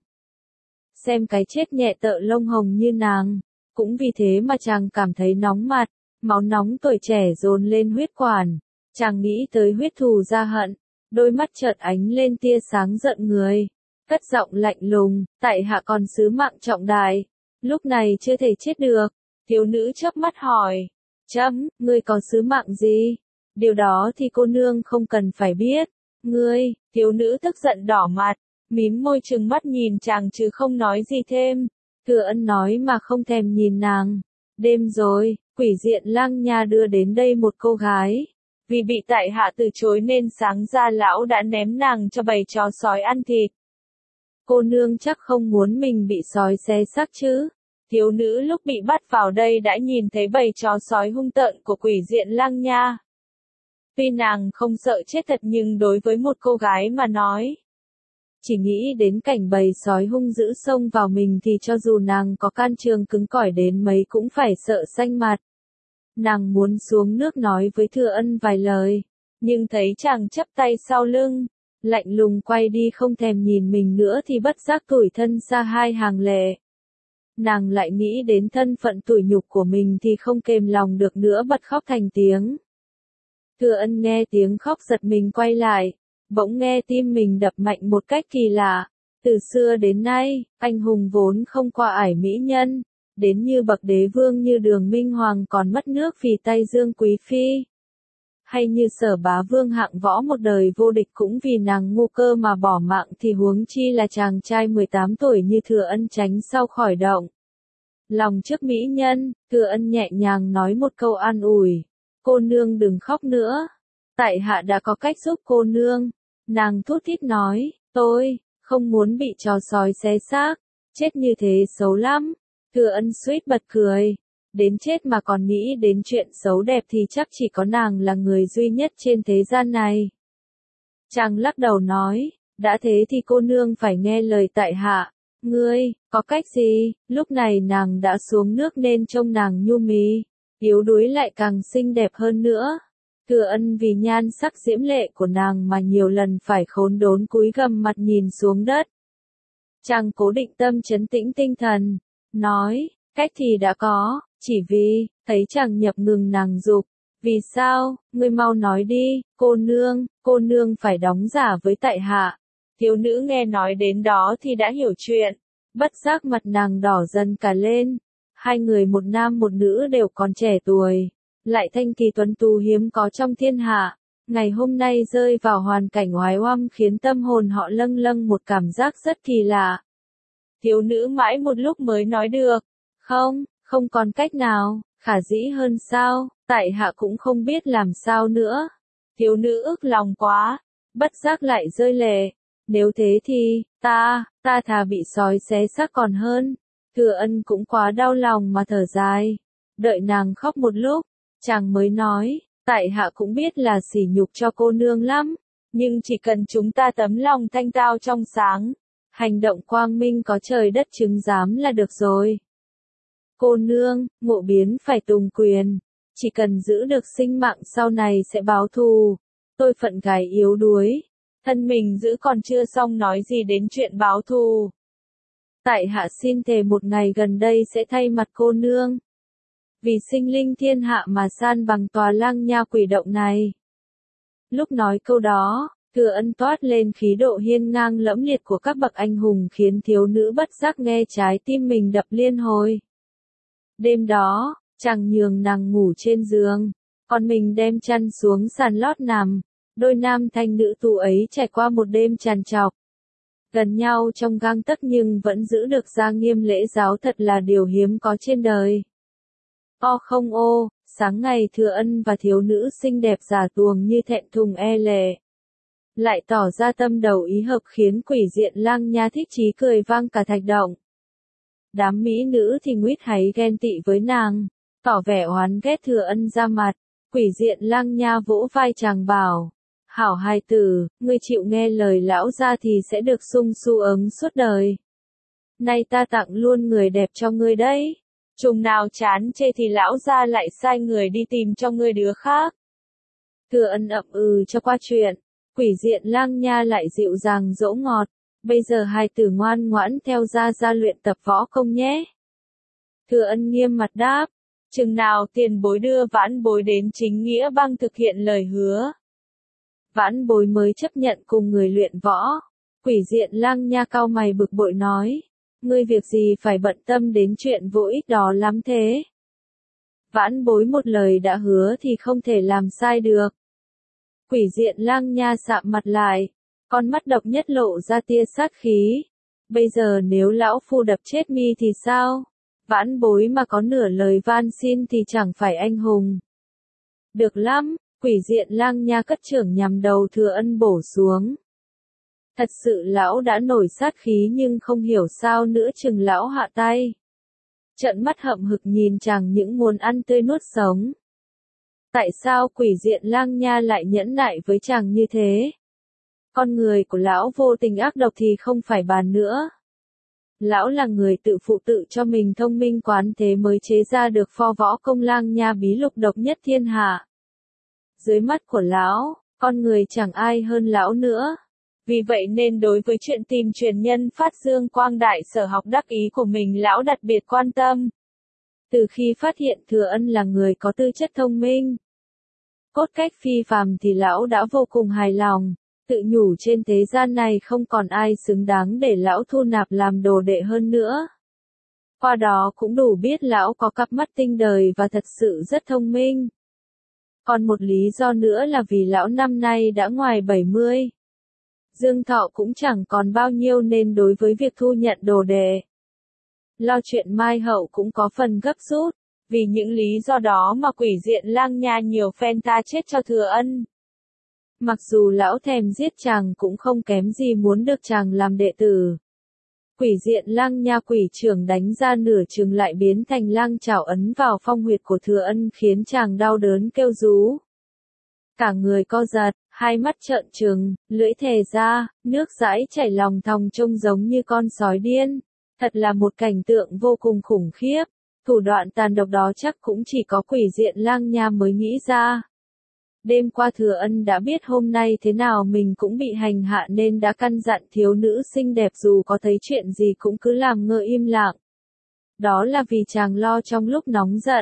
A: Xem cái chết nhẹ tợ lông hồng như nàng, cũng vì thế mà chàng cảm thấy nóng mặt, máu nóng tuổi trẻ dồn lên huyết quản. Chàng nghĩ tới huyết thù ra hận, đôi mắt chợt ánh lên tia sáng giận người. Cất giọng lạnh lùng, tại hạ còn sứ mạng trọng đại, lúc này chưa thể chết được. Thiếu nữ chớp mắt hỏi, ngươi có sứ mạng gì? Điều đó thì cô nương không cần phải biết. Ngươi, thiếu nữ tức giận đỏ mặt, mím môi trừng mắt nhìn chàng chứ không nói gì thêm. Thừa Ân nói mà không thèm nhìn nàng. Đêm rồi, quỷ diện Lang Nha đưa đến đây một cô gái. Vì bị tại hạ từ chối nên sáng ra lão đã ném nàng cho bầy chó sói ăn thịt. Cô nương chắc không muốn mình bị sói xé xác chứ. Thiếu nữ lúc bị bắt vào đây đã nhìn thấy bầy chó sói hung tợn của quỷ diện Lang Nha. Tuy nàng không sợ chết thật nhưng đối với một cô gái mà nói, chỉ nghĩ đến cảnh bầy sói hung dữ xông vào mình thì cho dù nàng có can trường cứng cỏi đến mấy cũng phải sợ xanh mặt. Nàng muốn xuống nước nói với Thừa Ân vài lời, nhưng thấy chàng chắp tay sau lưng, lạnh lùng quay đi không thèm nhìn mình nữa thì bất giác tủi thân xa hai hàng lệ. Nàng lại nghĩ đến thân phận tủi nhục của mình thì không kềm lòng được nữa bật khóc thành tiếng. Thừa Ân nghe tiếng khóc giật mình quay lại, bỗng nghe tim mình đập mạnh một cách kỳ lạ. Từ xưa đến nay, anh hùng vốn không qua ải mỹ nhân, đến như bậc đế vương như Đường Minh Hoàng còn mất nước vì tay Dương Quý Phi. Hay như Sở Bá Vương hạng võ một đời vô địch cũng vì nàng ngu cơ mà bỏ mạng thì huống chi là chàng trai 18 tuổi như Thừa Ân tránh sau khỏi động. Lòng trước mỹ nhân, Thừa Ân nhẹ nhàng nói một câu an ủi. Cô nương đừng khóc nữa. Tại hạ đã có cách giúp cô nương. Nàng thút thít nói, tôi không muốn bị chó sói xé xác. Chết như thế xấu lắm. Thừa Ân suýt bật cười. Đến chết mà còn nghĩ đến chuyện xấu đẹp thì chắc chỉ có nàng là người duy nhất trên thế gian này. Chàng lắc đầu nói, đã thế thì cô nương phải nghe lời tại hạ. Ngươi, có cách gì? Lúc này nàng đã xuống nước nên trông nàng nhu mì, yếu đuối lại càng xinh đẹp hơn nữa. Thừa Ân vì nhan sắc diễm lệ của nàng mà nhiều lần phải khốn đốn cúi gằm mặt nhìn xuống đất. Chàng cố định tâm trấn tĩnh tinh thần, nói, cách thì đã có, chỉ vì, thấy chàng nhập ngừng nàng dục, Vì sao, ngươi mau nói đi, cô nương phải đóng giả với tại hạ. Thiếu nữ nghe nói đến đó thì đã hiểu chuyện, bất giác mặt nàng đỏ dần cả lên. Hai người một nam một nữ đều còn trẻ tuổi, lại thanh kỳ tuấn tú hiếm có trong thiên hạ. Ngày hôm nay rơi vào hoàn cảnh oái oăm khiến tâm hồn họ lâng lâng một cảm giác rất kỳ lạ. Thiếu nữ mãi một lúc mới nói được, không còn cách nào, khả dĩ hơn sao, tại hạ cũng không biết làm sao nữa. Thiếu nữ ức lòng quá, bất giác lại rơi lệ. Nếu thế thì, ta thà bị sói xé xác còn hơn. Thừa Ân cũng quá đau lòng mà thở dài. Đợi nàng khóc một lúc, chàng mới nói, tại hạ cũng biết là sỉ nhục cho cô nương lắm, nhưng chỉ cần chúng ta tấm lòng thanh tao trong sáng, hành động quang minh có trời đất chứng giám là được rồi. Cô nương, ngộ biến phải tùng quyền, chỉ cần giữ được sinh mạng sau này sẽ báo thù. Tôi phận gái yếu đuối, thân mình giữ còn chưa xong nói gì đến chuyện báo thù. Tại hạ xin thề một ngày gần đây sẽ thay mặt cô nương, vì sinh linh thiên hạ mà san bằng tòa Lang Nha quỷ động này. Lúc nói câu đó, Thừa Ân toát lên khí độ hiên ngang lẫm liệt của các bậc anh hùng khiến thiếu nữ bất giác nghe trái tim mình đập liên hồi. Đêm đó, chàng nhường nàng ngủ trên giường, còn mình đem chăn xuống sàn lót nằm. Đôi nam thanh nữ tu ấy trải qua một đêm tràn trọc, gần nhau trong gang tấc nhưng vẫn giữ được gia nghiêm lễ giáo, thật là điều hiếm có trên đời. Không ô, sáng ngày Thừa Ân và thiếu nữ xinh đẹp giả tuồng như thẹn thùng e lệ, lại tỏ ra tâm đầu ý hợp khiến quỷ diện Lang Nha thích chí cười vang cả thạch động. Đám mỹ nữ thì nguýt háy ghen tị với nàng, tỏ vẻ oán ghét Thừa Ân ra mặt. Quỷ diện Lang Nha vỗ vai chàng bảo, hảo hài tử, ngươi chịu nghe lời lão gia thì sẽ được sung su ấm suốt đời. Nay ta tặng luôn người đẹp cho ngươi đấy. Trùng nào chán chê thì lão gia lại sai người đi tìm cho ngươi đứa khác. Thừa Ân ậm cho qua chuyện, quỷ diện Lang Nha lại dịu dàng dỗ ngọt. Bây giờ hài tử ngoan ngoãn theo gia luyện tập võ công nhé. Thừa Ân nghiêm mặt đáp, chừng nào tiền bối đưa vãn bối đến chính nghĩa bang thực hiện lời hứa, vãn bối mới chấp nhận cùng người luyện võ. Quỷ diện Lang Nha cau mày bực bội nói, ngươi việc gì phải bận tâm đến chuyện vô ích đó lắm thế. Vãn bối một lời đã hứa thì không thể làm sai được. Quỷ diện Lang Nha sạm mặt lại, con mắt độc nhất lộ ra tia sát khí. Bây giờ nếu lão phu đập chết mi thì sao? Vãn bối mà có nửa lời van xin thì chẳng phải anh hùng. Được lắm, quỷ diện Lang Nha cất chưởng nhằm đầu Thừa Ân bổ xuống. Thật sự lão đã nổi sát khí nhưng không hiểu sao nữa chừng lão hạ tay. Trợn mắt hậm hực nhìn chàng những muốn ăn tươi nuốt sống. Tại sao quỷ diện Lang Nha lại nhẫn nại với chàng như thế? Con người của lão vô tình ác độc thì không phải bàn nữa. Lão là người tự phụ tự cho mình thông minh quán thế mới chế ra được pho võ công Lang Nha bí lục độc nhất thiên hạ. Dưới mắt của lão, con người chẳng ai hơn lão nữa. Vì vậy nên đối với chuyện tìm truyền nhân phát dương quang đại sở học đắc ý của mình lão đặc biệt quan tâm. Từ khi phát hiện Thừa Ân là người có tư chất thông minh, cốt cách phi phàm thì lão đã vô cùng hài lòng, tự nhủ trên thế gian này không còn ai xứng đáng để lão thu nạp làm đồ đệ hơn nữa. Qua đó cũng đủ biết lão có cặp mắt tinh đời và thật sự rất thông minh. Còn một lý do nữa là vì lão năm nay đã ngoài 70. Dương thọ cũng chẳng còn bao nhiêu nên đối với việc thu nhận đồ đệ, lo chuyện mai hậu cũng có phần gấp rút. Vì những lý do đó mà quỷ diện Lang Nha nhiều phen tha chết cho Thừa Ân. Mặc dù lão thèm giết chàng cũng không kém gì muốn được chàng làm đệ tử. Quỷ diện Lang Nha quỷ trưởng đánh ra nửa chừng lại biến thành lang chảo ấn vào phong huyệt của Thừa Ân khiến chàng đau đớn kêu rú. Cả người co giật, hai mắt trợn trừng, lưỡi thè ra, nước dãi chảy lòng thòng trông giống như con sói điên. Thật là một cảnh tượng vô cùng khủng khiếp. Thủ đoạn tàn độc đó chắc cũng chỉ có quỷ diện Lang Nha mới nghĩ ra. Đêm qua Thừa Ân đã biết hôm nay thế nào mình cũng bị hành hạ nên đã căn dặn thiếu nữ xinh đẹp dù có thấy chuyện gì cũng cứ làm ngơ im lặng. Đó là vì chàng lo trong lúc nóng giận,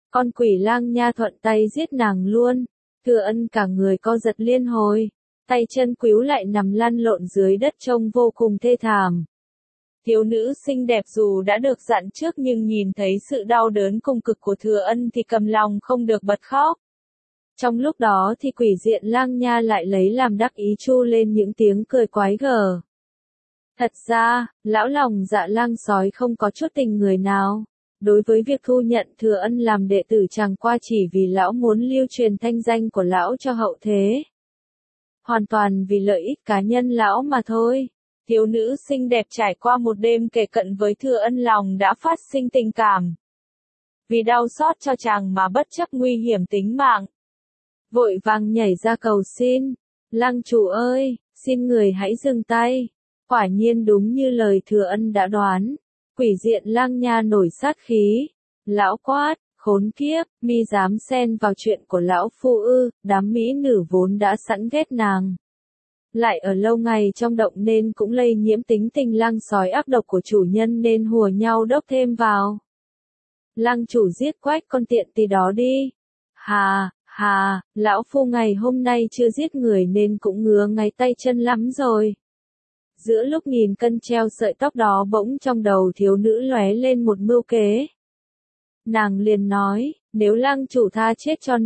A: Con quỷ lang nha thuận tay giết nàng luôn. Thừa Ân cả người co giật liên hồi, tay chân quíu lại nằm lăn lộn dưới đất trông vô cùng thê thảm. Thiếu nữ xinh đẹp dù đã được dặn trước nhưng nhìn thấy sự đau đớn cùng cực của Thừa Ân thì cầm lòng không được bật khóc. Trong lúc đó thì quỷ diện lang nha lại lấy làm đắc ý chu lên những tiếng cười quái gở. Thật ra, lão lòng dạ lang sói không có chút tình người nào. Đối với việc thu nhận Thừa Ân làm đệ tử chẳng qua chỉ vì lão muốn lưu truyền thanh danh của lão cho hậu thế. Hoàn toàn vì lợi ích cá nhân lão mà thôi. Thiếu nữ xinh đẹp trải qua một đêm kề cận với Thừa Ân lòng đã phát sinh tình cảm. Vì đau xót cho chàng mà bất chấp nguy hiểm tính mạng, vội vàng nhảy ra cầu xin. Lăng chủ ơi, xin người hãy dừng tay. Quả nhiên đúng như lời Thừa Ân đã đoán. Quỷ diện lang nha nổi sát khí. Lão quát, khốn kiếp, mi dám xen vào chuyện của lão phu ư, đám mỹ nữ vốn đã sẵn ghét nàng. Lại ở lâu ngày trong động nên cũng lây nhiễm tính tình lang sói ác độc của chủ nhân nên hùa nhau đốc thêm vào. Lang chủ giết quách con tiện tỳ đó đi. Hà, lão phu ngày hôm nay chưa giết người nên cũng ngứa ngáy tay chân lắm rồi. Giữa lúc nghìn cân treo sợi tóc đó bỗng trong đầu thiếu nữ lóe lên một mưu kế. Nàng liền nói, nếu lang chủ tha chết cho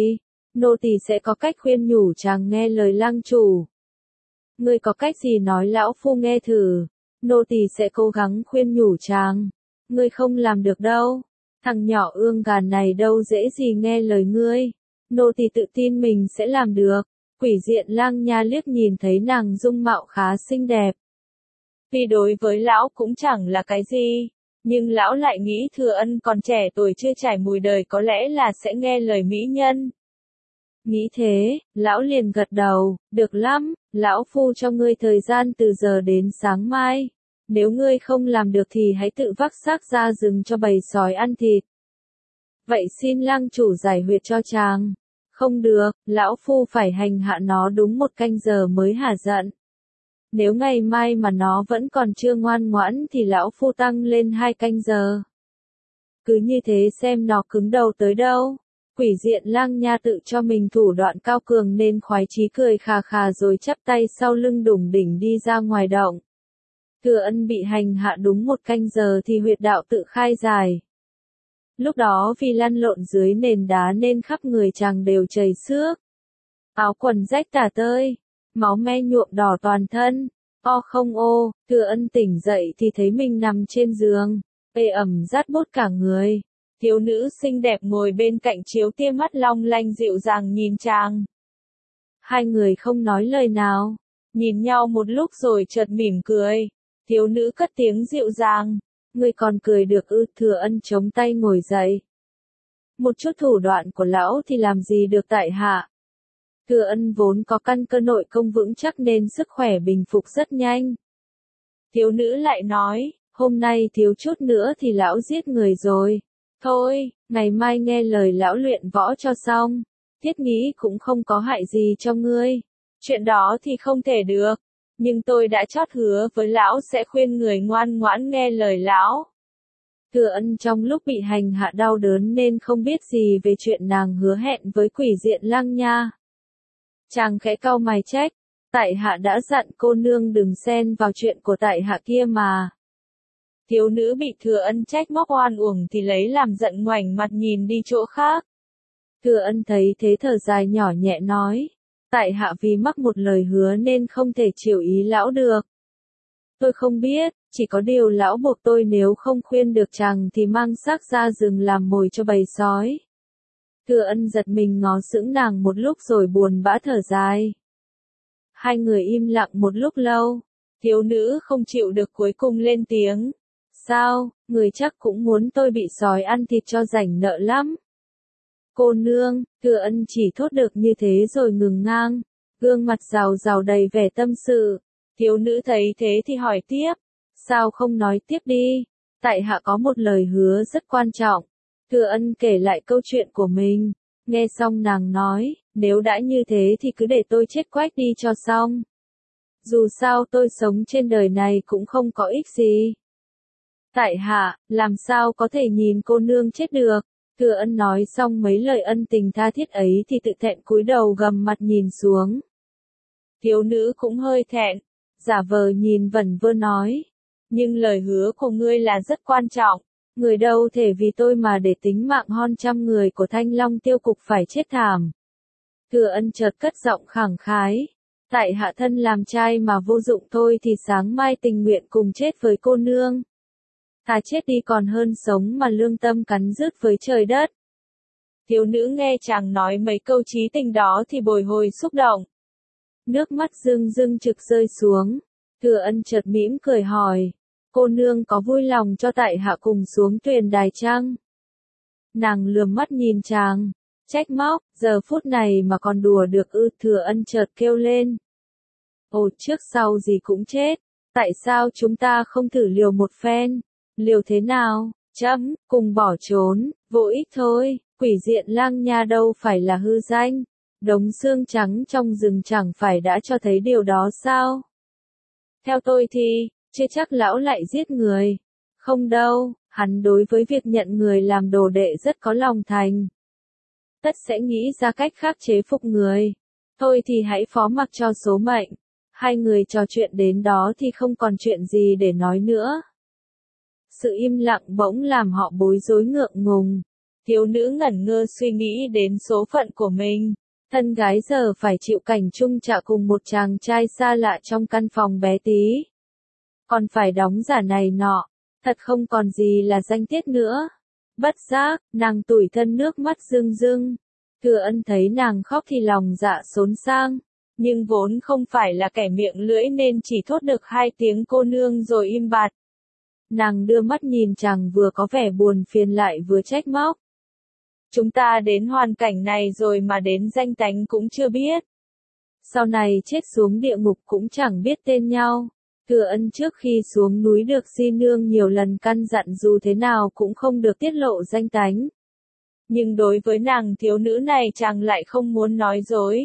A: nô tỳ sẽ có cách khuyên nhủ chàng nghe lời lang chủ. Ngươi có cách gì nói lão phu nghe thử, nô tỳ sẽ cố gắng khuyên nhủ chàng. Ngươi không làm được đâu, thằng nhỏ ương gà này đâu dễ gì nghe lời ngươi. Nô tỳ tự tin mình sẽ làm được. Quỷ diện lang nha liếc nhìn thấy nàng dung mạo khá xinh đẹp. Vì đối với lão cũng chẳng là cái gì, nhưng lão lại nghĩ Thừa Ân còn trẻ tuổi chưa trải mùi đời có lẽ là sẽ nghe lời mỹ nhân. Nghĩ thế, lão liền gật đầu, được lắm, lão phu cho ngươi thời gian từ giờ đến sáng mai. Nếu ngươi không làm được thì hãy tự vác xác ra rừng cho bầy sói ăn thịt. Vậy xin lang chủ giải huyệt cho chàng. Không được, lão phu phải hành hạ nó đúng 1 canh giờ mới hả giận. Nếu ngày mai mà nó vẫn còn chưa ngoan ngoãn thì lão phu tăng lên 2 canh giờ. Cứ như thế xem nó cứng đầu tới đâu. Quỷ diện lang nha tự cho mình thủ đoạn cao cường nên khoái chí cười khà khà rồi chắp tay sau lưng đủng đỉnh đi ra ngoài động. Thừa Ân bị hành hạ đúng 1 canh giờ thì huyệt đạo tự khai giải. Lúc đó vì lăn lộn dưới nền đá nên khắp người chàng đều chảy xước. Áo quần rách tả tơi, máu me nhuộm đỏ toàn thân. Thừa Ân tỉnh dậy thì thấy mình nằm trên giường, ê ẩm rát bút cả người. Thiếu nữ xinh đẹp ngồi bên cạnh chiếu tia mắt long lanh dịu dàng nhìn chàng. Hai người không nói lời nào, nhìn nhau một lúc rồi chợt mỉm cười. Thiếu nữ cất tiếng dịu dàng. Ngươi còn cười được ư? Thừa Ân chống tay ngồi dậy. Một chút thủ đoạn của lão thì làm gì được tại hạ. Thừa Ân vốn có căn cơ nội công vững chắc nên sức khỏe bình phục rất nhanh. Thiếu nữ lại nói, hôm nay thiếu chút nữa thì lão giết người rồi. Thôi, ngày mai nghe lời lão luyện võ cho xong. Thiết nghĩ cũng không có hại gì cho ngươi. Chuyện đó thì không thể được. Nhưng tôi đã chót hứa với lão sẽ khuyên người ngoan ngoãn nghe lời lão. Thừa Ân trong lúc bị hành hạ đau đớn nên không biết gì về chuyện nàng hứa hẹn với quỷ diện lang nha. Chàng khẽ cau mày trách, tại hạ đã dặn cô nương đừng xen vào chuyện của tại hạ kia mà. Thiếu nữ bị Thừa Ân trách móc oan uổng thì lấy làm giận ngoảnh mặt nhìn đi chỗ khác. Thừa Ân thấy thế thở dài nhỏ nhẹ nói, tại hạ vì mắc một lời hứa nên không thể chiều ý lão được. Tôi không biết, chỉ có điều lão buộc tôi nếu không khuyên được chàng thì mang xác ra rừng làm mồi cho bầy sói. Thừa Ân giật mình ngó sững nàng một lúc rồi buồn bã thở dài. Hai người im lặng một lúc lâu, thiếu nữ không chịu được cuối cùng lên tiếng. Sao, người chắc cũng muốn tôi bị sói ăn thịt cho rảnh nợ lắm. Cô nương, Thừa Ân chỉ thốt được như thế rồi ngừng ngang, gương mặt rào rào đầy vẻ tâm sự. Thiếu nữ thấy thế thì hỏi tiếp, sao không nói tiếp đi, tại hạ có một lời hứa rất quan trọng. Thừa Ân kể lại câu chuyện của mình, nghe xong nàng nói, nếu đã như thế thì cứ để tôi chết quách đi cho xong. Dù sao tôi sống trên đời này cũng không có ích gì. Tại hạ, làm sao có thể nhìn cô nương chết được. Thừa Ân nói xong mấy lời ân tình tha thiết ấy thì tự thẹn cúi đầu gầm mặt nhìn xuống. Thiếu nữ cũng hơi thẹn, giả vờ nhìn vẩn vơ nói. Nhưng lời hứa của ngươi là rất quan trọng, người đâu thể vì tôi mà để tính mạng hơn trăm người của Thanh Long tiêu cục phải chết thảm. Thừa Ân chợt cất giọng khẳng khái. Tại hạ thân làm trai mà vô dụng thôi thì sáng mai tình nguyện cùng chết với cô nương. Thà chết đi còn hơn sống mà lương tâm cắn rứt với trời đất. Thiếu nữ nghe chàng nói mấy câu chí tình đó thì bồi hồi xúc động. Nước mắt rưng rưng trực rơi xuống. Thừa Ân chợt mỉm cười hỏi. Cô nương có vui lòng cho tại hạ cùng xuống thuyền đài chăng? Nàng lườm mắt nhìn chàng, trách móc, giờ phút này mà còn đùa được ư? Thừa Ân chợt kêu lên. Ồ, trước sau gì cũng chết, tại sao chúng ta không thử liều một phen? Liều thế nào? Chấm, cùng bỏ trốn, vô ích thôi, quỷ diện lang nha đâu phải là hư danh. Đống xương trắng trong rừng chẳng phải đã cho thấy điều đó sao? Theo tôi thì, chưa chắc lão lại giết người. Không đâu, hắn đối với việc nhận người làm đồ đệ rất có lòng thành. Tất sẽ nghĩ ra cách khác chế phục người. Thôi thì hãy phó mặc cho số mệnh. Hai người trò chuyện đến đó thì không còn chuyện gì để nói nữa. Sự im lặng bỗng làm họ bối rối ngượng ngùng. Thiếu nữ ngẩn ngơ suy nghĩ đến số phận của mình. Thân gái giờ phải chịu cảnh chung trạ cùng một chàng trai xa lạ trong căn phòng bé tí. Còn phải đóng giả này nọ, thật không còn gì là danh tiết nữa. Bất giác, nàng tủi thân nước mắt rưng rưng. Thừa Ân thấy nàng khóc thì lòng dạ xốn sang, nhưng vốn không phải là kẻ miệng lưỡi nên chỉ thốt được hai tiếng cô nương rồi im bặt. Nàng đưa mắt nhìn chàng vừa có vẻ buồn phiền lại vừa trách móc. Chúng ta đến hoàn cảnh này rồi mà đến danh tánh cũng chưa biết. Sau này chết xuống địa ngục cũng chẳng biết tên nhau. Thừa Ân trước khi xuống núi được Di Nương nhiều lần căn dặn dù thế nào cũng không được tiết lộ danh tánh. Nhưng đối với nàng thiếu nữ này chàng lại không muốn nói dối.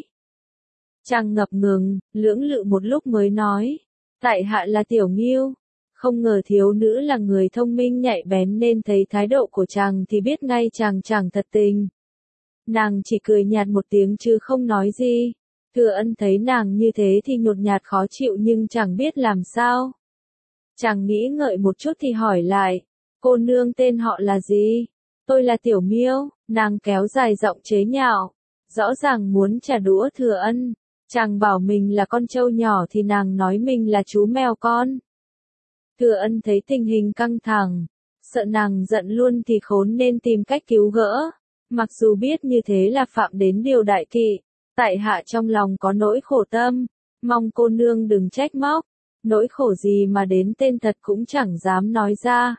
A: Chàng ngập ngừng, lưỡng lự một lúc mới nói. Tại hạ là Tiểu Ngưu. Không ngờ thiếu nữ là người thông minh nhạy bén nên thấy thái độ của chàng thì biết ngay chàng chẳng thật tình. Nàng chỉ cười nhạt một tiếng chứ không nói gì. Thừa Ân thấy nàng như thế thì nhột nhạt khó chịu nhưng chẳng biết làm sao. Chàng nghĩ ngợi một chút thì hỏi lại. Cô nương tên họ là gì? Tôi là Tiểu Miêu. Nàng kéo dài giọng chế nhạo. Rõ ràng muốn trả đũa Thừa Ân. Chàng bảo mình là con trâu nhỏ thì nàng nói mình là chú mèo con. Thừa Ân thấy tình hình căng thẳng, sợ nàng giận luôn thì khốn nên tìm cách cứu gỡ. Mặc dù biết như thế là phạm đến điều đại kỵ, tại hạ trong lòng có nỗi khổ tâm, mong cô nương đừng trách móc. Nỗi khổ gì mà đến tên thật cũng chẳng dám nói ra.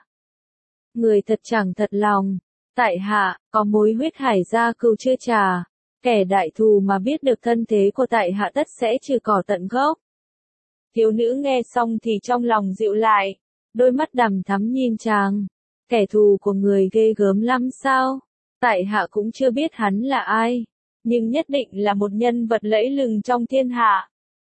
A: Người thật chẳng thật lòng, tại hạ, có mối huyết hải gia cừu chưa trả. Kẻ đại thù mà biết được thân thế của tại hạ tất sẽ trừ cỏ tận gốc. Thiếu nữ nghe xong thì trong lòng dịu lại, đôi mắt đằm thắm nhìn chàng. Kẻ thù của người ghê gớm lắm sao? Tại hạ cũng chưa biết hắn là ai, nhưng nhất định là một nhân vật lẫy lừng trong thiên hạ.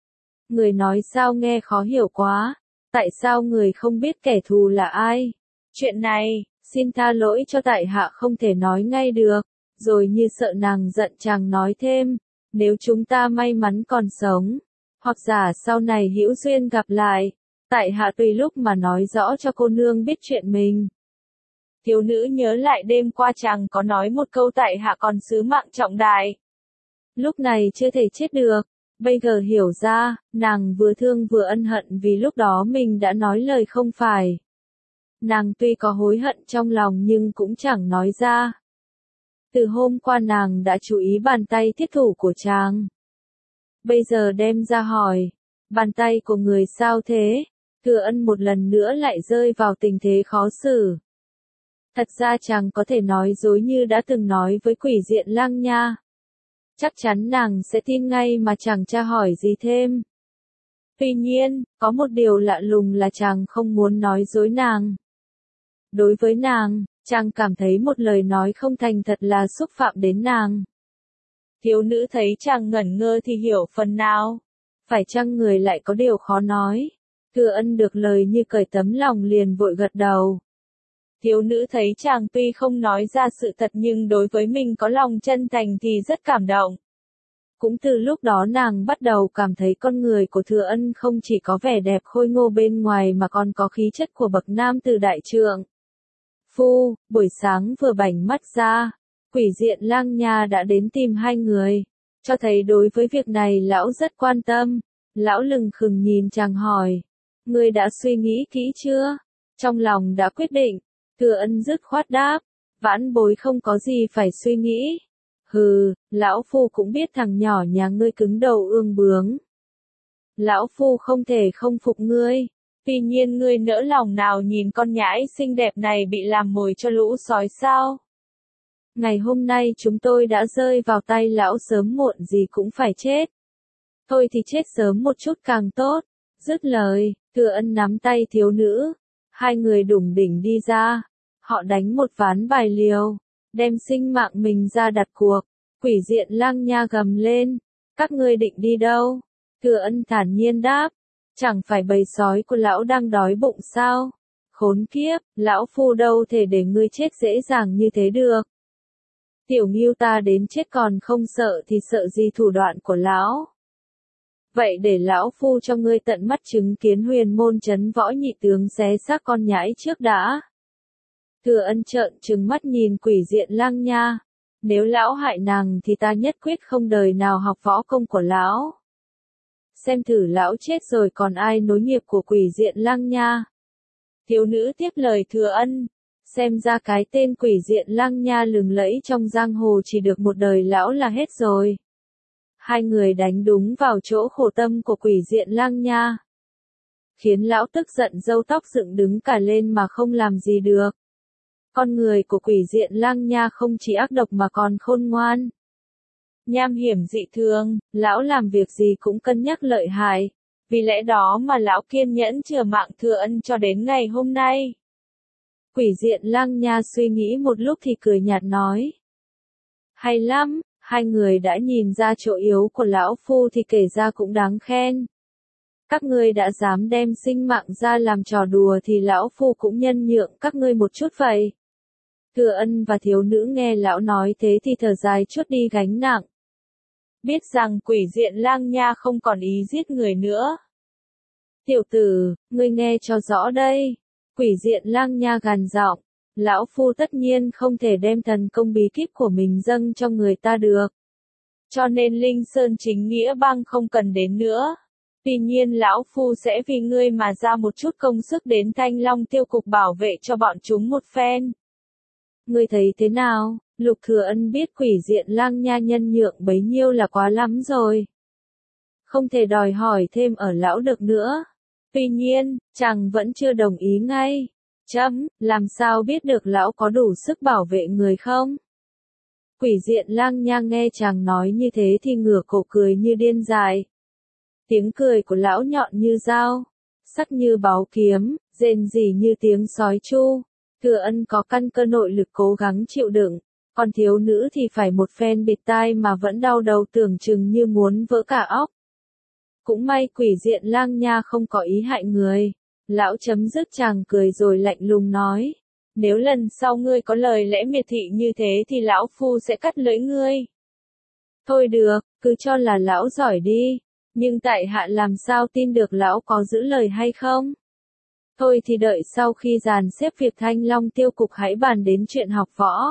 A: Người nói sao nghe khó hiểu quá, tại sao người không biết kẻ thù là ai? Chuyện này, xin tha lỗi cho tại hạ không thể nói ngay được. Rồi như sợ nàng giận chàng nói thêm, nếu chúng ta may mắn còn sống, hoặc giả sau này hữu duyên gặp lại, tại hạ tùy lúc mà nói rõ cho cô nương biết chuyện mình. Thiếu nữ nhớ lại đêm qua chàng có nói một câu tại hạ còn sứ mạng trọng đại. Lúc này chưa thể chết được, bây giờ hiểu ra, nàng vừa thương vừa ân hận vì lúc đó mình đã nói lời không phải. Nàng tuy có hối hận trong lòng nhưng cũng chẳng nói ra. Từ hôm qua nàng đã chú ý bàn tay thiết thủ của chàng. Bây giờ đem ra hỏi, bàn tay của người sao thế? Thừa Ân một lần nữa lại rơi vào tình thế khó xử. Thật ra chàng có thể nói dối như đã từng nói với quỷ diện lang nha. Chắc chắn nàng sẽ tin ngay mà chẳng tra hỏi gì thêm. Tuy nhiên, có một điều lạ lùng là chàng không muốn nói dối nàng. Đối với nàng, chàng cảm thấy một lời nói không thành thật là xúc phạm đến nàng. Thiếu nữ thấy chàng ngẩn ngơ thì hiểu phần nào. Phải chăng người lại có điều khó nói? Thừa Ân được lời như cởi tấm lòng liền vội gật đầu. Thiếu nữ thấy chàng tuy không nói ra sự thật nhưng đối với mình có lòng chân thành thì rất cảm động. Cũng từ lúc đó nàng bắt đầu cảm thấy con người của Thừa Ân không chỉ có vẻ đẹp khôi ngô bên ngoài mà còn có khí chất của bậc nam tử đại trượng. Phu, buổi sáng vừa bảnh mắt ra, Quỷ Diện Lang Nha đã đến tìm hai người, cho thấy đối với việc này lão rất quan tâm. Lão lừng khừng nhìn chàng hỏi, ngươi đã suy nghĩ kỹ chưa? Trong lòng đã quyết định. Thừa Ân dứt khoát đáp, vãn bối không có gì phải suy nghĩ. Hừ, lão phu cũng biết thằng nhỏ nhà ngươi cứng đầu ương bướng. Lão phu không thể không phục ngươi. Tuy nhiên ngươi nỡ lòng nào nhìn con nhãi xinh đẹp này bị làm mồi cho lũ sói sao? Ngày hôm nay chúng tôi đã rơi vào tay lão sớm muộn gì cũng phải chết. Thôi thì chết sớm một chút càng tốt. Dứt lời, Thừa Ân nắm tay thiếu nữ. Hai người đủng đỉnh đi ra. Họ đánh một ván bài liều, đem sinh mạng mình ra đặt cuộc. Quỷ Diện Lang Nha gầm lên, các ngươi định đi đâu? Thừa Ân thản nhiên đáp, chẳng phải bầy sói của lão đang đói bụng sao? Khốn kiếp, lão phu đâu thể để ngươi chết dễ dàng như thế được. Tiểu Ngưu ta đến chết còn không sợ thì sợ gì thủ đoạn của lão? Vậy để lão phu cho ngươi tận mắt chứng kiến huyền môn trấn võ nhị tướng xé xác con nhãi trước đã. Thừa Ân trợn trừng mắt nhìn Quỷ Diện Lang Nha. Nếu lão hại nàng thì ta nhất quyết không đời nào học võ công của lão. Xem thử lão chết rồi còn ai nối nghiệp của Quỷ Diện Lang Nha. Thiếu nữ tiếp lời Thừa Ân. Xem ra cái tên Quỷ Diện Lang Nha lừng lẫy trong giang hồ chỉ được một đời lão là hết rồi. Hai người đánh đúng vào chỗ khổ tâm của Quỷ Diện Lang Nha. Khiến lão tức giận râu tóc dựng đứng cả lên mà không làm gì được. Con người của Quỷ Diện Lang Nha không chỉ ác độc mà còn khôn ngoan. Nham hiểm dị thường, lão làm việc gì cũng cân nhắc lợi hại. Vì lẽ đó mà lão kiên nhẫn chừa mạng Thừa Ân cho đến ngày hôm nay. Quỷ Diện Lang Nha suy nghĩ một lúc thì cười nhạt nói. Hay lắm, hai người đã nhìn ra chỗ yếu của lão phu thì kể ra cũng đáng khen. Các ngươi đã dám đem sinh mạng ra làm trò đùa thì lão phu cũng nhân nhượng các ngươi một chút vậy. Thừa Ân và thiếu nữ nghe lão nói thế thì thở dài chút đi gánh nặng. Biết rằng Quỷ Diện Lang Nha không còn ý giết người nữa. Tiểu tử, ngươi nghe cho rõ đây. Quỷ Diện Lang Nha gằn giọng, lão phu tất nhiên không thể đem thần công bí kíp của mình dâng cho người ta được. Cho nên Linh Sơn chính nghĩa bang không cần đến nữa. Tuy nhiên lão phu sẽ vì ngươi mà ra một chút công sức đến Thanh Long Tiêu Cục bảo vệ cho bọn chúng một phen. Ngươi thấy thế nào? Lục Thừa Ân biết Quỷ Diện Lang Nha nhân nhượng bấy nhiêu là quá lắm rồi. Không thể đòi hỏi thêm ở lão được nữa. Tuy nhiên, chàng vẫn chưa đồng ý ngay. Làm sao biết được lão có đủ sức bảo vệ người không? Quỷ Diện Lang Nha nghe chàng nói như thế thì ngửa cổ cười như điên dại. Tiếng cười của lão nhọn như dao, sắc như báu kiếm, rền rỉ như tiếng sói tru. Thừa Ân có căn cơ nội lực cố gắng chịu đựng, còn thiếu nữ thì phải một phen bịt tai mà vẫn đau đầu tưởng chừng như muốn vỡ cả óc. Cũng may Quỷ Diện Lang Nha không có ý hại người. Lão chấm dứt chàng cười rồi lạnh lùng nói. Nếu lần sau ngươi có lời lẽ miệt thị như thế thì lão phu sẽ cắt lưỡi ngươi. Thôi được, cứ cho là lão giỏi đi. Nhưng tại hạ làm sao tin được lão có giữ lời hay không? Thôi thì đợi sau khi dàn xếp việc Thanh Long Tiêu Cục hãy bàn đến chuyện học võ.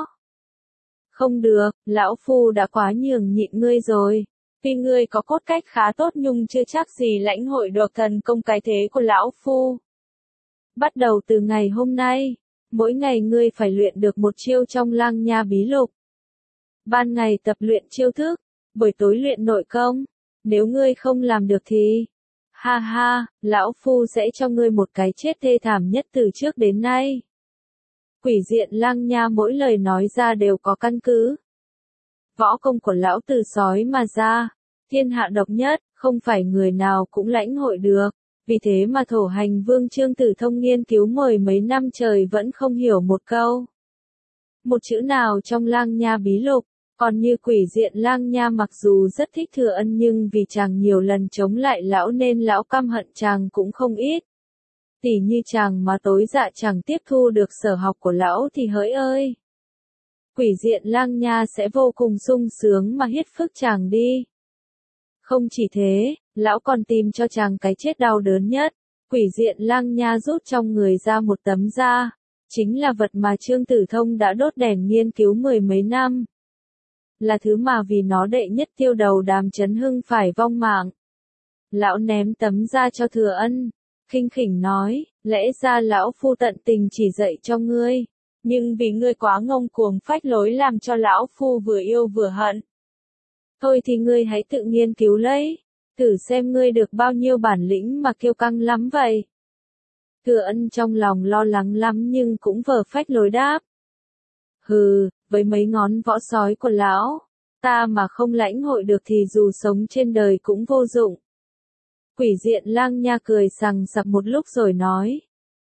A: Không được, lão phu đã quá nhường nhịn ngươi rồi. Tuy ngươi có cốt cách khá tốt nhưng chưa chắc gì lãnh hội được thần công cái thế của lão phu. Bắt đầu từ ngày hôm nay, mỗi ngày ngươi phải luyện được một chiêu trong Lang Nha bí lục. Ban ngày tập luyện chiêu thức, buổi tối luyện nội công. Nếu ngươi không làm được thì, ha ha, lão phu sẽ cho ngươi một cái chết thê thảm nhất từ trước đến nay. Quỷ Diện Lang Nha mỗi lời nói ra đều có căn cứ. Võ công của lão từ sói mà ra, thiên hạ độc nhất, không phải người nào cũng lãnh hội được. Vì thế mà thổ hành vương Trương Tử Thông nghiên cứu mười mấy năm trời vẫn không hiểu một câu. Một chữ nào trong Lang Nha bí lục. Còn như Quỷ Diện Lang Nha mặc dù rất thích Thừa Ân nhưng vì chàng nhiều lần chống lại lão nên lão căm hận chàng cũng không ít. Tỉ như chàng mà tối dạ chẳng tiếp thu được sở học của lão thì hỡi ơi. Quỷ diện lang nha sẽ vô cùng sung sướng mà hiết phức chàng đi. Không chỉ thế, lão còn tìm cho chàng cái chết đau đớn nhất. Quỷ diện lang nha rút trong người ra một tấm da, chính là vật mà Trương Tử Thông đã đốt đèn nghiên cứu mười mấy năm. Là thứ mà vì nó đệ nhất tiêu đầu Đàm Chấn Hưng phải vong mạng. Lão ném tấm da cho Thừa Ân, khinh khỉnh nói, lẽ ra lão phu tận tình chỉ dạy cho ngươi, nhưng vì ngươi quá ngông cuồng phách lối làm cho lão phu vừa yêu vừa hận. Thôi thì ngươi hãy tự nghiên cứu lấy, thử xem ngươi được bao nhiêu bản lĩnh mà kiêu căng lắm vậy. Thừa Ân trong lòng lo lắng lắm nhưng cũng vờ phách lối đáp. Hừ, với mấy ngón võ sói của lão, ta mà không lãnh hội được thì dù sống trên đời cũng vô dụng. Quỷ diện lang nha cười sằng sặc một lúc rồi nói.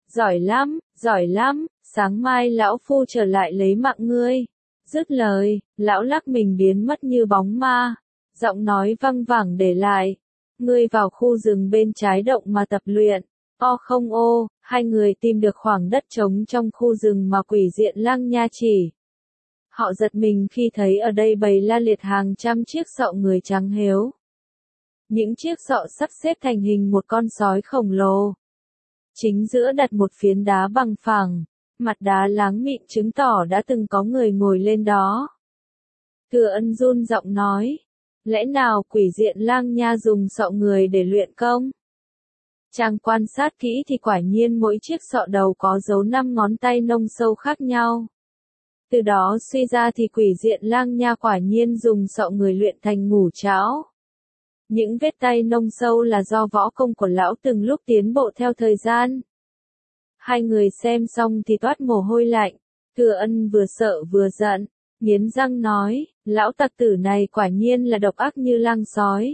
A: Giỏi lắm, sáng mai lão phu trở lại lấy mạng ngươi. Dứt lời, lão lắc mình biến mất như bóng ma, giọng nói văng vẳng để lại. Ngươi vào khu rừng bên trái động mà tập luyện. O không ô, hai người tìm được khoảng đất trống trong khu rừng mà quỷ diện lang nha chỉ. Họ giật mình khi thấy ở đây bày la liệt hàng trăm chiếc sọ người trắng hếu. Những chiếc sọ sắp xếp thành hình một con sói khổng lồ. Chính giữa đặt một phiến đá bằng phẳng, mặt đá láng mịn chứng tỏ đã từng có người ngồi lên đó. Thừa Ân run giọng nói, lẽ nào quỷ diện lang nha dùng sọ người để luyện công? Chàng quan sát kỹ thì quả nhiên mỗi chiếc sọ đầu có dấu 5 ngón tay nông sâu khác nhau. Từ đó suy ra thì quỷ diện lang nha quả nhiên dùng sọ người luyện thành ngủ trảo. Những vết tay nông sâu là do võ công của lão từng lúc tiến bộ theo thời gian. Hai người xem xong thì toát mồ hôi lạnh, Thừa Ân vừa sợ vừa giận, nghiến răng nói, lão tặc tử này quả nhiên là độc ác như lang sói.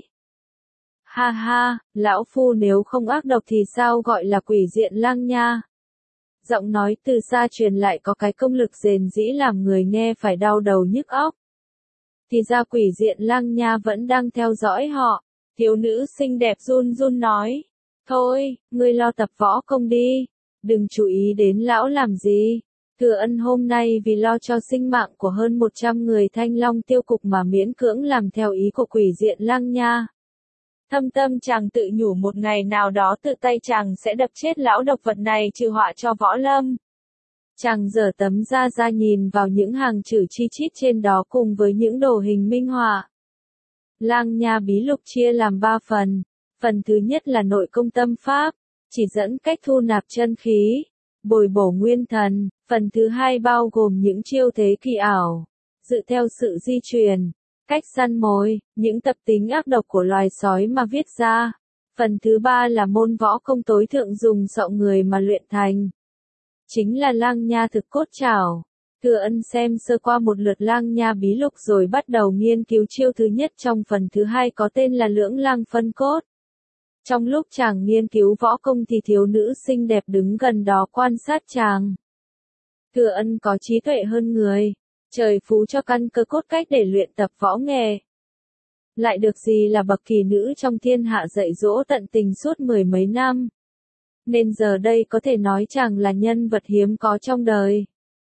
A: Ha ha, lão phu nếu không ác độc thì sao gọi là quỷ diện lang nha. Giọng nói từ xa truyền lại có cái công lực rền rĩ làm người nghe phải đau đầu nhức óc. Thì ra quỷ diện lang nha vẫn đang theo dõi họ. Thiếu nữ xinh đẹp run run nói. Thôi, ngươi lo tập võ công đi. Đừng chú ý đến lão làm gì. Thừa Ân hôm nay vì lo cho sinh mạng của hơn 100 người Thanh Long tiêu cục mà miễn cưỡng làm theo ý của quỷ diện lang nha. Thâm tâm chàng tự nhủ một ngày nào đó tự tay chàng sẽ đập chết lão độc vật này trừ họa cho võ lâm. Chàng giở tấm da ra nhìn vào những hàng chữ chi chít trên đó cùng với những đồ hình minh họa. Lang nha bí lục chia làm 3 phần. Phần thứ nhất là nội công tâm pháp, chỉ dẫn cách thu nạp chân khí, bồi bổ nguyên thần. Phần thứ hai bao gồm những chiêu thế kỳ ảo, dự theo sự di truyền, cách săn mồi, những tập tính ác độc của loài sói mà viết ra. Phần thứ ba là môn võ công tối thượng dùng sọ người mà luyện thành. Chính là lang nha thực cốt trảo. Thừa Ân xem sơ qua một lượt lang nha bí lục rồi bắt đầu nghiên cứu chiêu thứ nhất trong phần thứ hai có tên là lưỡng lang phân cốt. Trong lúc chàng nghiên cứu võ công thì thiếu nữ xinh đẹp đứng gần đó quan sát chàng. Thừa Ân có trí tuệ hơn người, trời phú cho căn cơ cốt cách để luyện tập võ nghệ. Lại được gì là bậc kỳ nữ trong thiên hạ dạy dỗ tận tình suốt mười mấy năm. Nên giờ đây có thể nói chàng là nhân vật hiếm có trong đời.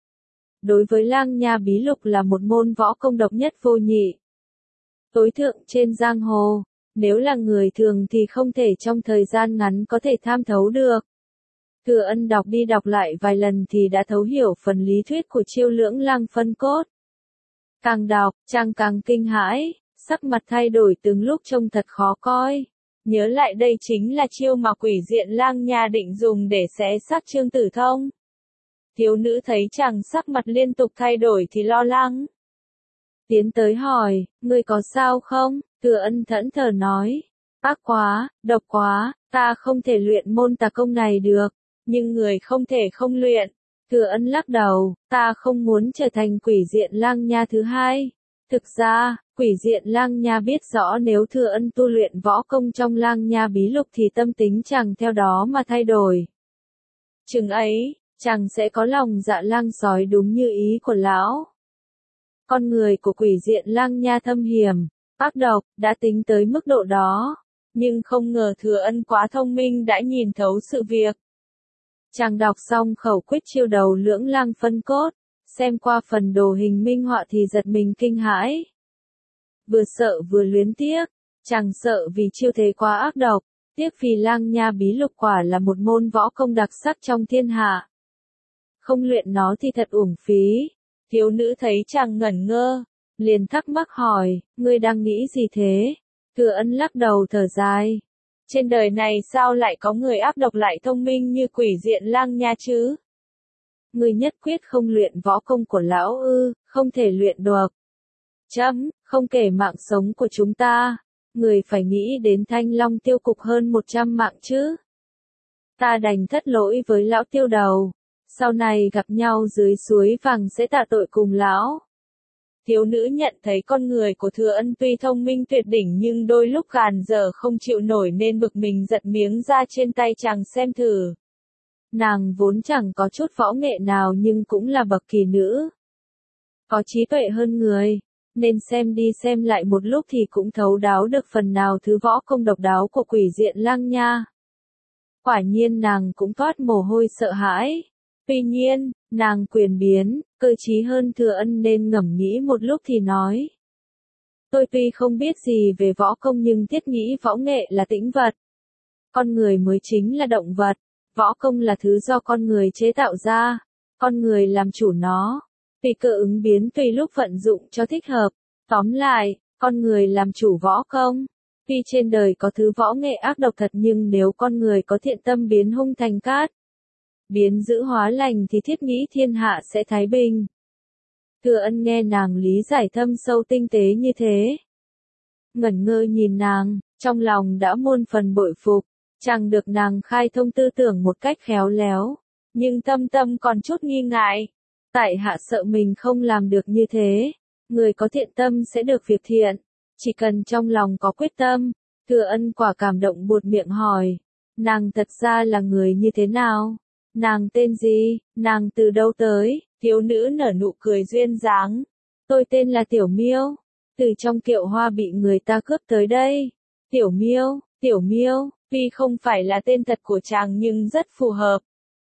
A: Đối với lang nha bí lục là một môn võ công độc nhất vô nhị. Tối thượng trên giang hồ, nếu là người thường thì không thể trong thời gian ngắn có thể tham thấu được. Thừa Ân đọc đi đọc lại vài lần thì đã thấu hiểu phần lý thuyết của chiêu lưỡng lang phân cốt. Càng đọc, chàng càng kinh hãi, sắc mặt thay đổi từng lúc trông thật khó coi. Nhớ lại đây chính là chiêu mà quỷ diện lang nha định dùng để xé xác Trương Tử Thông. Thiếu nữ thấy chàng sắc mặt liên tục thay đổi thì lo lắng. Tiến tới hỏi, ngươi có sao không? Thừa Ân thẫn thờ nói. Ác quá, độc quá, ta không thể luyện môn tà công này được. Nhưng người không thể không luyện. Thừa Ân lắc đầu, ta không muốn trở thành quỷ diện lang nha thứ hai. Thực ra, quỷ diện lang nha biết rõ nếu Thừa Ân tu luyện võ công trong lang nha bí lục thì tâm tính chàng theo đó mà thay đổi. Chừng ấy, chàng sẽ có lòng dạ lang sói đúng như ý của lão. Con người của quỷ diện lang nha thâm hiểm, ác độc, đã tính tới mức độ đó. Nhưng không ngờ Thừa Ân quá thông minh đã nhìn thấu sự việc. Chàng đọc xong khẩu quyết chiêu đầu lưỡng lang phân cốt, xem qua phần đồ hình minh họa thì giật mình kinh hãi. Vừa sợ vừa luyến tiếc, chàng sợ vì chiêu thế quá ác độc, tiếc vì lang nha bí lục quả là một môn võ công đặc sắc trong thiên hạ. Không luyện nó thì thật uổng phí. Thiếu nữ thấy chàng ngẩn ngơ, liền thắc mắc hỏi, ngươi đang nghĩ gì thế? Thừa Ân lắc đầu thở dài. Trên đời này sao lại có người ác độc lại thông minh như quỷ diện lang nha chứ? Ngươi nhất quyết không luyện võ công của lão ư, không thể luyện được. Chấm, không kể mạng sống của chúng ta, người phải nghĩ đến Thanh Long tiêu cục hơn 100 mạng chứ. Ta đành thất lỗi với lão tiêu đầu, sau này gặp nhau dưới suối vàng sẽ tạ tội cùng lão. Thiếu nữ nhận thấy con người của Thừa Ân tuy thông minh tuyệt đỉnh nhưng đôi lúc gàn dở không chịu nổi nên bực mình giật miếng da trên tay chàng xem thử. Nàng vốn chẳng có chút võ nghệ nào nhưng cũng là bậc kỳ nữ. Có trí tuệ hơn người, nên xem đi xem lại một lúc thì cũng thấu đáo được phần nào thứ võ công độc đáo của quỷ diện lang nha. Quả nhiên nàng cũng toát mồ hôi sợ hãi. Tuy nhiên, nàng quyền biến, cơ trí hơn Thừa Ân nên ngẫm nghĩ một lúc thì nói. Tôi tuy không biết gì về võ công nhưng thiết nghĩ võ nghệ là tĩnh vật. Con người mới chính là động vật, võ công là thứ do con người chế tạo ra, con người làm chủ nó. Tùy cơ ứng biến tùy lúc vận dụng cho thích hợp. Tóm lại, con người làm chủ võ công. Tuy trên đời có thứ võ nghệ ác độc thật nhưng nếu con người có thiện tâm biến hung thành cát, biến dữ hóa lành thì thiết nghĩ thiên hạ sẽ thái bình. Thừa Ân nghe nàng lý giải thâm sâu tinh tế như thế, ngẩn ngơ nhìn nàng, trong lòng đã muôn phần bội phục, chàng được nàng khai thông tư tưởng một cách khéo léo, nhưng tâm tâm còn chút nghi ngại. Tại hạ sợ mình không làm được như thế, người có thiện tâm sẽ được việc thiện, chỉ cần trong lòng có quyết tâm. Thừa Ân quả cảm động buột miệng hỏi, nàng thật ra là người như thế nào? Nàng tên gì? Nàng từ đâu tới? Thiếu nữ nở nụ cười duyên dáng. Tôi tên là Tiểu Miêu, từ trong kiệu hoa bị người ta cướp tới đây. Tiểu Miêu, tuy không phải là tên thật của chàng nhưng rất phù hợp.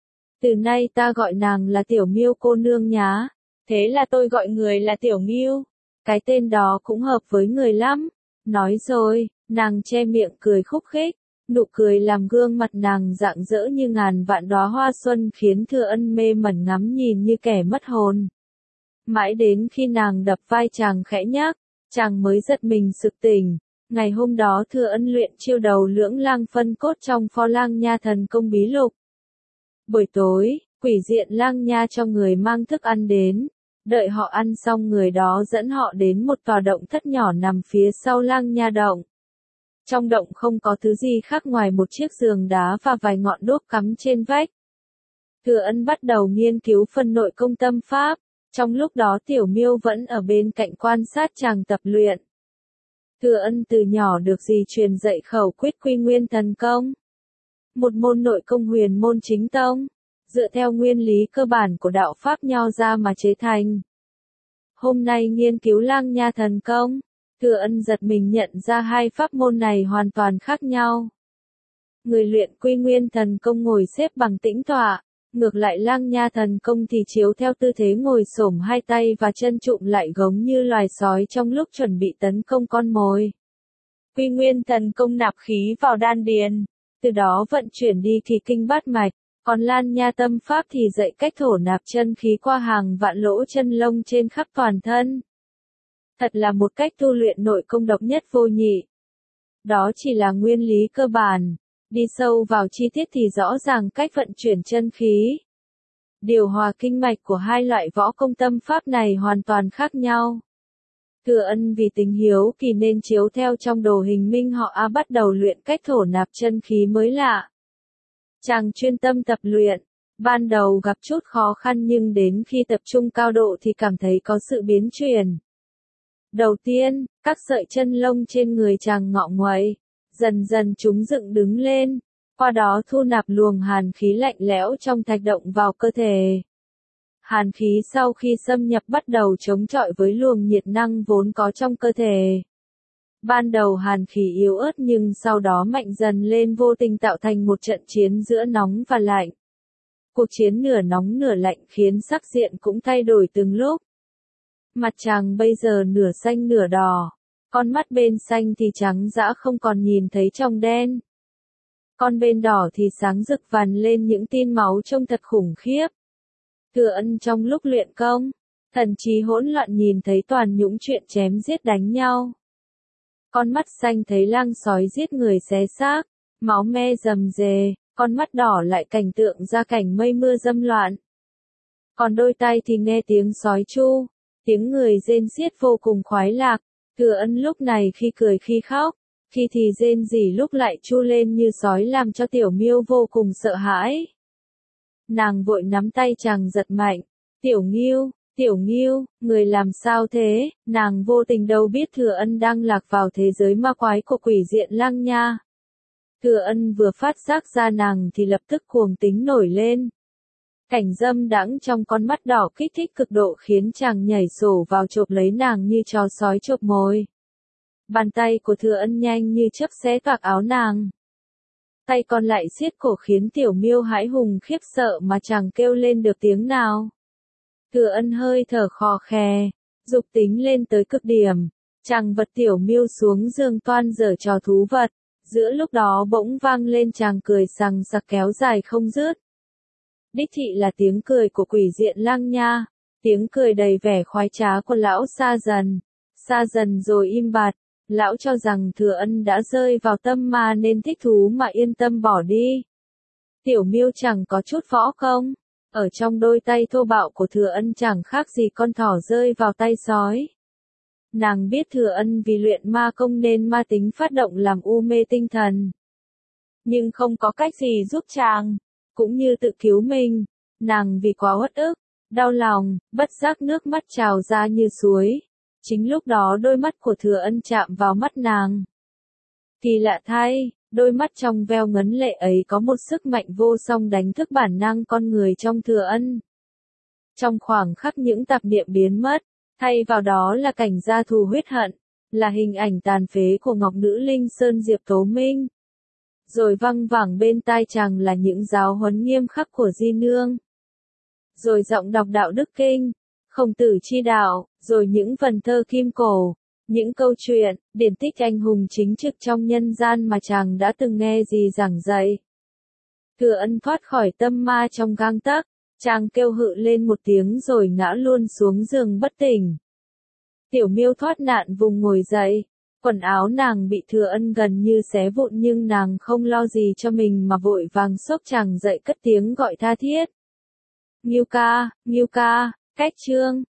A: Từ nay ta gọi nàng là Tiểu Miêu cô nương nhá. Thế là tôi gọi người là Tiểu Miêu. Cái tên đó cũng hợp với người lắm. Nói rồi, nàng che miệng cười khúc khích. Nụ cười làm gương mặt nàng rạng rỡ như ngàn vạn đóa hoa xuân khiến Thừa Ân mê mẩn ngắm nhìn như kẻ mất hồn. Mãi đến khi nàng đập vai chàng khẽ nhắc, chàng mới giật mình sực tỉnh. Ngày hôm đó Thừa Ân luyện chiêu đầu lưỡng lang phân cốt trong pho lang nha thần công bí lục. Buổi tối, quỷ diện lang nha cho người mang thức ăn đến. Đợi họ ăn xong người đó dẫn họ đến một tòa động thất nhỏ nằm phía sau lang nha động. Trong động không có thứ gì khác ngoài một chiếc giường đá và vài ngọn đuốc cắm trên vách. Thừa Ân bắt đầu nghiên cứu phần nội công tâm pháp, trong lúc đó Tiểu Miêu vẫn ở bên cạnh quan sát chàng tập luyện. Thừa Ân từ nhỏ được dì truyền dạy khẩu quyết Quy Nguyên Thần Công, một môn nội công huyền môn chính tông, dựa theo nguyên lý cơ bản của đạo pháp Nho ra mà chế thành. Hôm nay nghiên cứu lang nha thần công, Thừa Ân giật mình nhận ra hai pháp môn này hoàn toàn khác nhau. Người luyện Quy Nguyên Thần Công ngồi xếp bằng tĩnh tọa, ngược lại lang nha thần công thì chiếu theo tư thế ngồi xổm hai tay và chân trụm lại giống như loài sói trong lúc chuẩn bị tấn công con mồi. Quy Nguyên Thần Công nạp khí vào đan điền, từ đó vận chuyển đi kỳ kinh bát mạch, còn lang nha tâm pháp thì dạy cách thổ nạp chân khí qua hàng vạn lỗ chân lông trên khắp toàn thân. Thật là một cách tu luyện nội công độc nhất vô nhị. Đó chỉ là nguyên lý cơ bản, đi sâu vào chi tiết thì rõ ràng cách vận chuyển chân khí, điều hòa kinh mạch của hai loại võ công tâm pháp này hoàn toàn khác nhau. Thừa Ân vì tình hiếu kỳ nên chiếu theo trong đồ hình minh họa bắt đầu luyện cách thổ nạp chân khí mới lạ. Chàng chuyên tâm tập luyện, ban đầu gặp chút khó khăn nhưng đến khi tập trung cao độ thì cảm thấy có sự biến chuyển. Đầu tiên, các sợi chân lông trên người chàng ngọ nguậy, dần dần chúng dựng đứng lên, qua đó thu nạp luồng hàn khí lạnh lẽo trong thạch động vào cơ thể. Hàn khí sau khi xâm nhập bắt đầu chống chọi với luồng nhiệt năng vốn có trong cơ thể. Ban đầu hàn khí yếu ớt nhưng sau đó mạnh dần lên vô tình tạo thành một trận chiến giữa nóng và lạnh. Cuộc chiến nửa nóng nửa lạnh khiến sắc diện cũng thay đổi từng lúc. Mặt chàng bây giờ nửa xanh nửa đỏ, con mắt bên xanh thì trắng dã không còn nhìn thấy trong đen. Con bên đỏ thì sáng rực vằn lên những tia máu trông thật khủng khiếp. Thừa Ân trong lúc luyện công, thần trí hỗn loạn nhìn thấy toàn những chuyện chém giết đánh nhau. Con mắt xanh thấy lang sói giết người xé xác, máu me rầm rề, con mắt đỏ lại cảnh tượng ra cảnh mây mưa dâm loạn. Còn đôi tai thì nghe tiếng sói tru, tiếng người rên xiết vô cùng khoái lạc. Thừa Ân lúc này khi cười khi khóc, khi thì rên rỉ lúc lại tru lên như sói làm cho Tiểu Miêu vô cùng sợ hãi. Nàng vội nắm tay chàng giật mạnh, Tiểu Nghiêu, người làm sao thế? Nàng vô tình đâu biết Thừa Ân đang lạc vào thế giới ma quái của quỷ diện Lang Nha. Thừa Ân vừa phát giác ra nàng thì lập tức cuồng tính nổi lên. Cảnh dâm đãng trong con mắt đỏ kích thích cực độ khiến chàng nhảy sổ vào chộp lấy nàng như chó sói chộp mồi. Bàn tay của Thừa Ân nhanh như chớp xé toạc áo nàng. Tay còn lại siết cổ khiến Tiểu Miêu hãi hùng khiếp sợ mà chẳng kêu lên được tiếng nào. Thừa Ân hơi thở khò khè, dục tính lên tới cực điểm, chàng vật Tiểu Miêu xuống giường toan giở trò thú vật. Giữa lúc đó bỗng vang lên tràng cười sằng sặc kéo dài không dứt. Đích thị là tiếng cười của quỷ diện Lang Nha, tiếng cười đầy vẻ khoái trá của lão Sa Dần rồi im bặt. Lão cho rằng Thừa Ân đã rơi vào tâm ma nên thích thú mà yên tâm bỏ đi. Tiểu Miêu chẳng có chút võ công, ở trong đôi tay thô bạo của Thừa Ân chẳng khác gì con thỏ rơi vào tay sói. Nàng biết Thừa Ân vì luyện ma công nên ma tính phát động làm u mê tinh thần. Nhưng không có cách gì giúp chàng, cũng như tự cứu mình, nàng vì quá uất ức, đau lòng, bất giác nước mắt trào ra như suối. Chính lúc đó đôi mắt của Thừa Ân chạm vào mắt nàng. Kỳ lạ thay, đôi mắt trong veo ngấn lệ ấy có một sức mạnh vô song đánh thức bản năng con người trong Thừa Ân. Trong khoảng khắc những tạp niệm biến mất, thay vào đó là cảnh gia thù huyết hận, là hình ảnh tàn phế của Ngọc Nữ Linh Sơn Diệp Tố Minh. Rồi văng vẳng bên tai chàng là những giáo huấn nghiêm khắc của Di Nương. Rồi giọng đọc đạo đức kinh, Khổng Tử chi đạo, rồi những vần thơ kim cổ, những câu chuyện, điển tích anh hùng chính trực trong nhân gian mà chàng đã từng nghe gì giảng dạy. Thừa Ân thoát khỏi tâm ma trong gang tấc, chàng kêu hự lên một tiếng rồi ngã luôn xuống giường bất tỉnh. Tiểu Miêu thoát nạn vùng ngồi dậy, quần áo nàng bị Thừa Ân gần như xé vụn nhưng nàng không lo gì cho mình mà vội vàng xốc chàng dậy cất tiếng gọi tha thiết. Nghiêu ca, cách chương.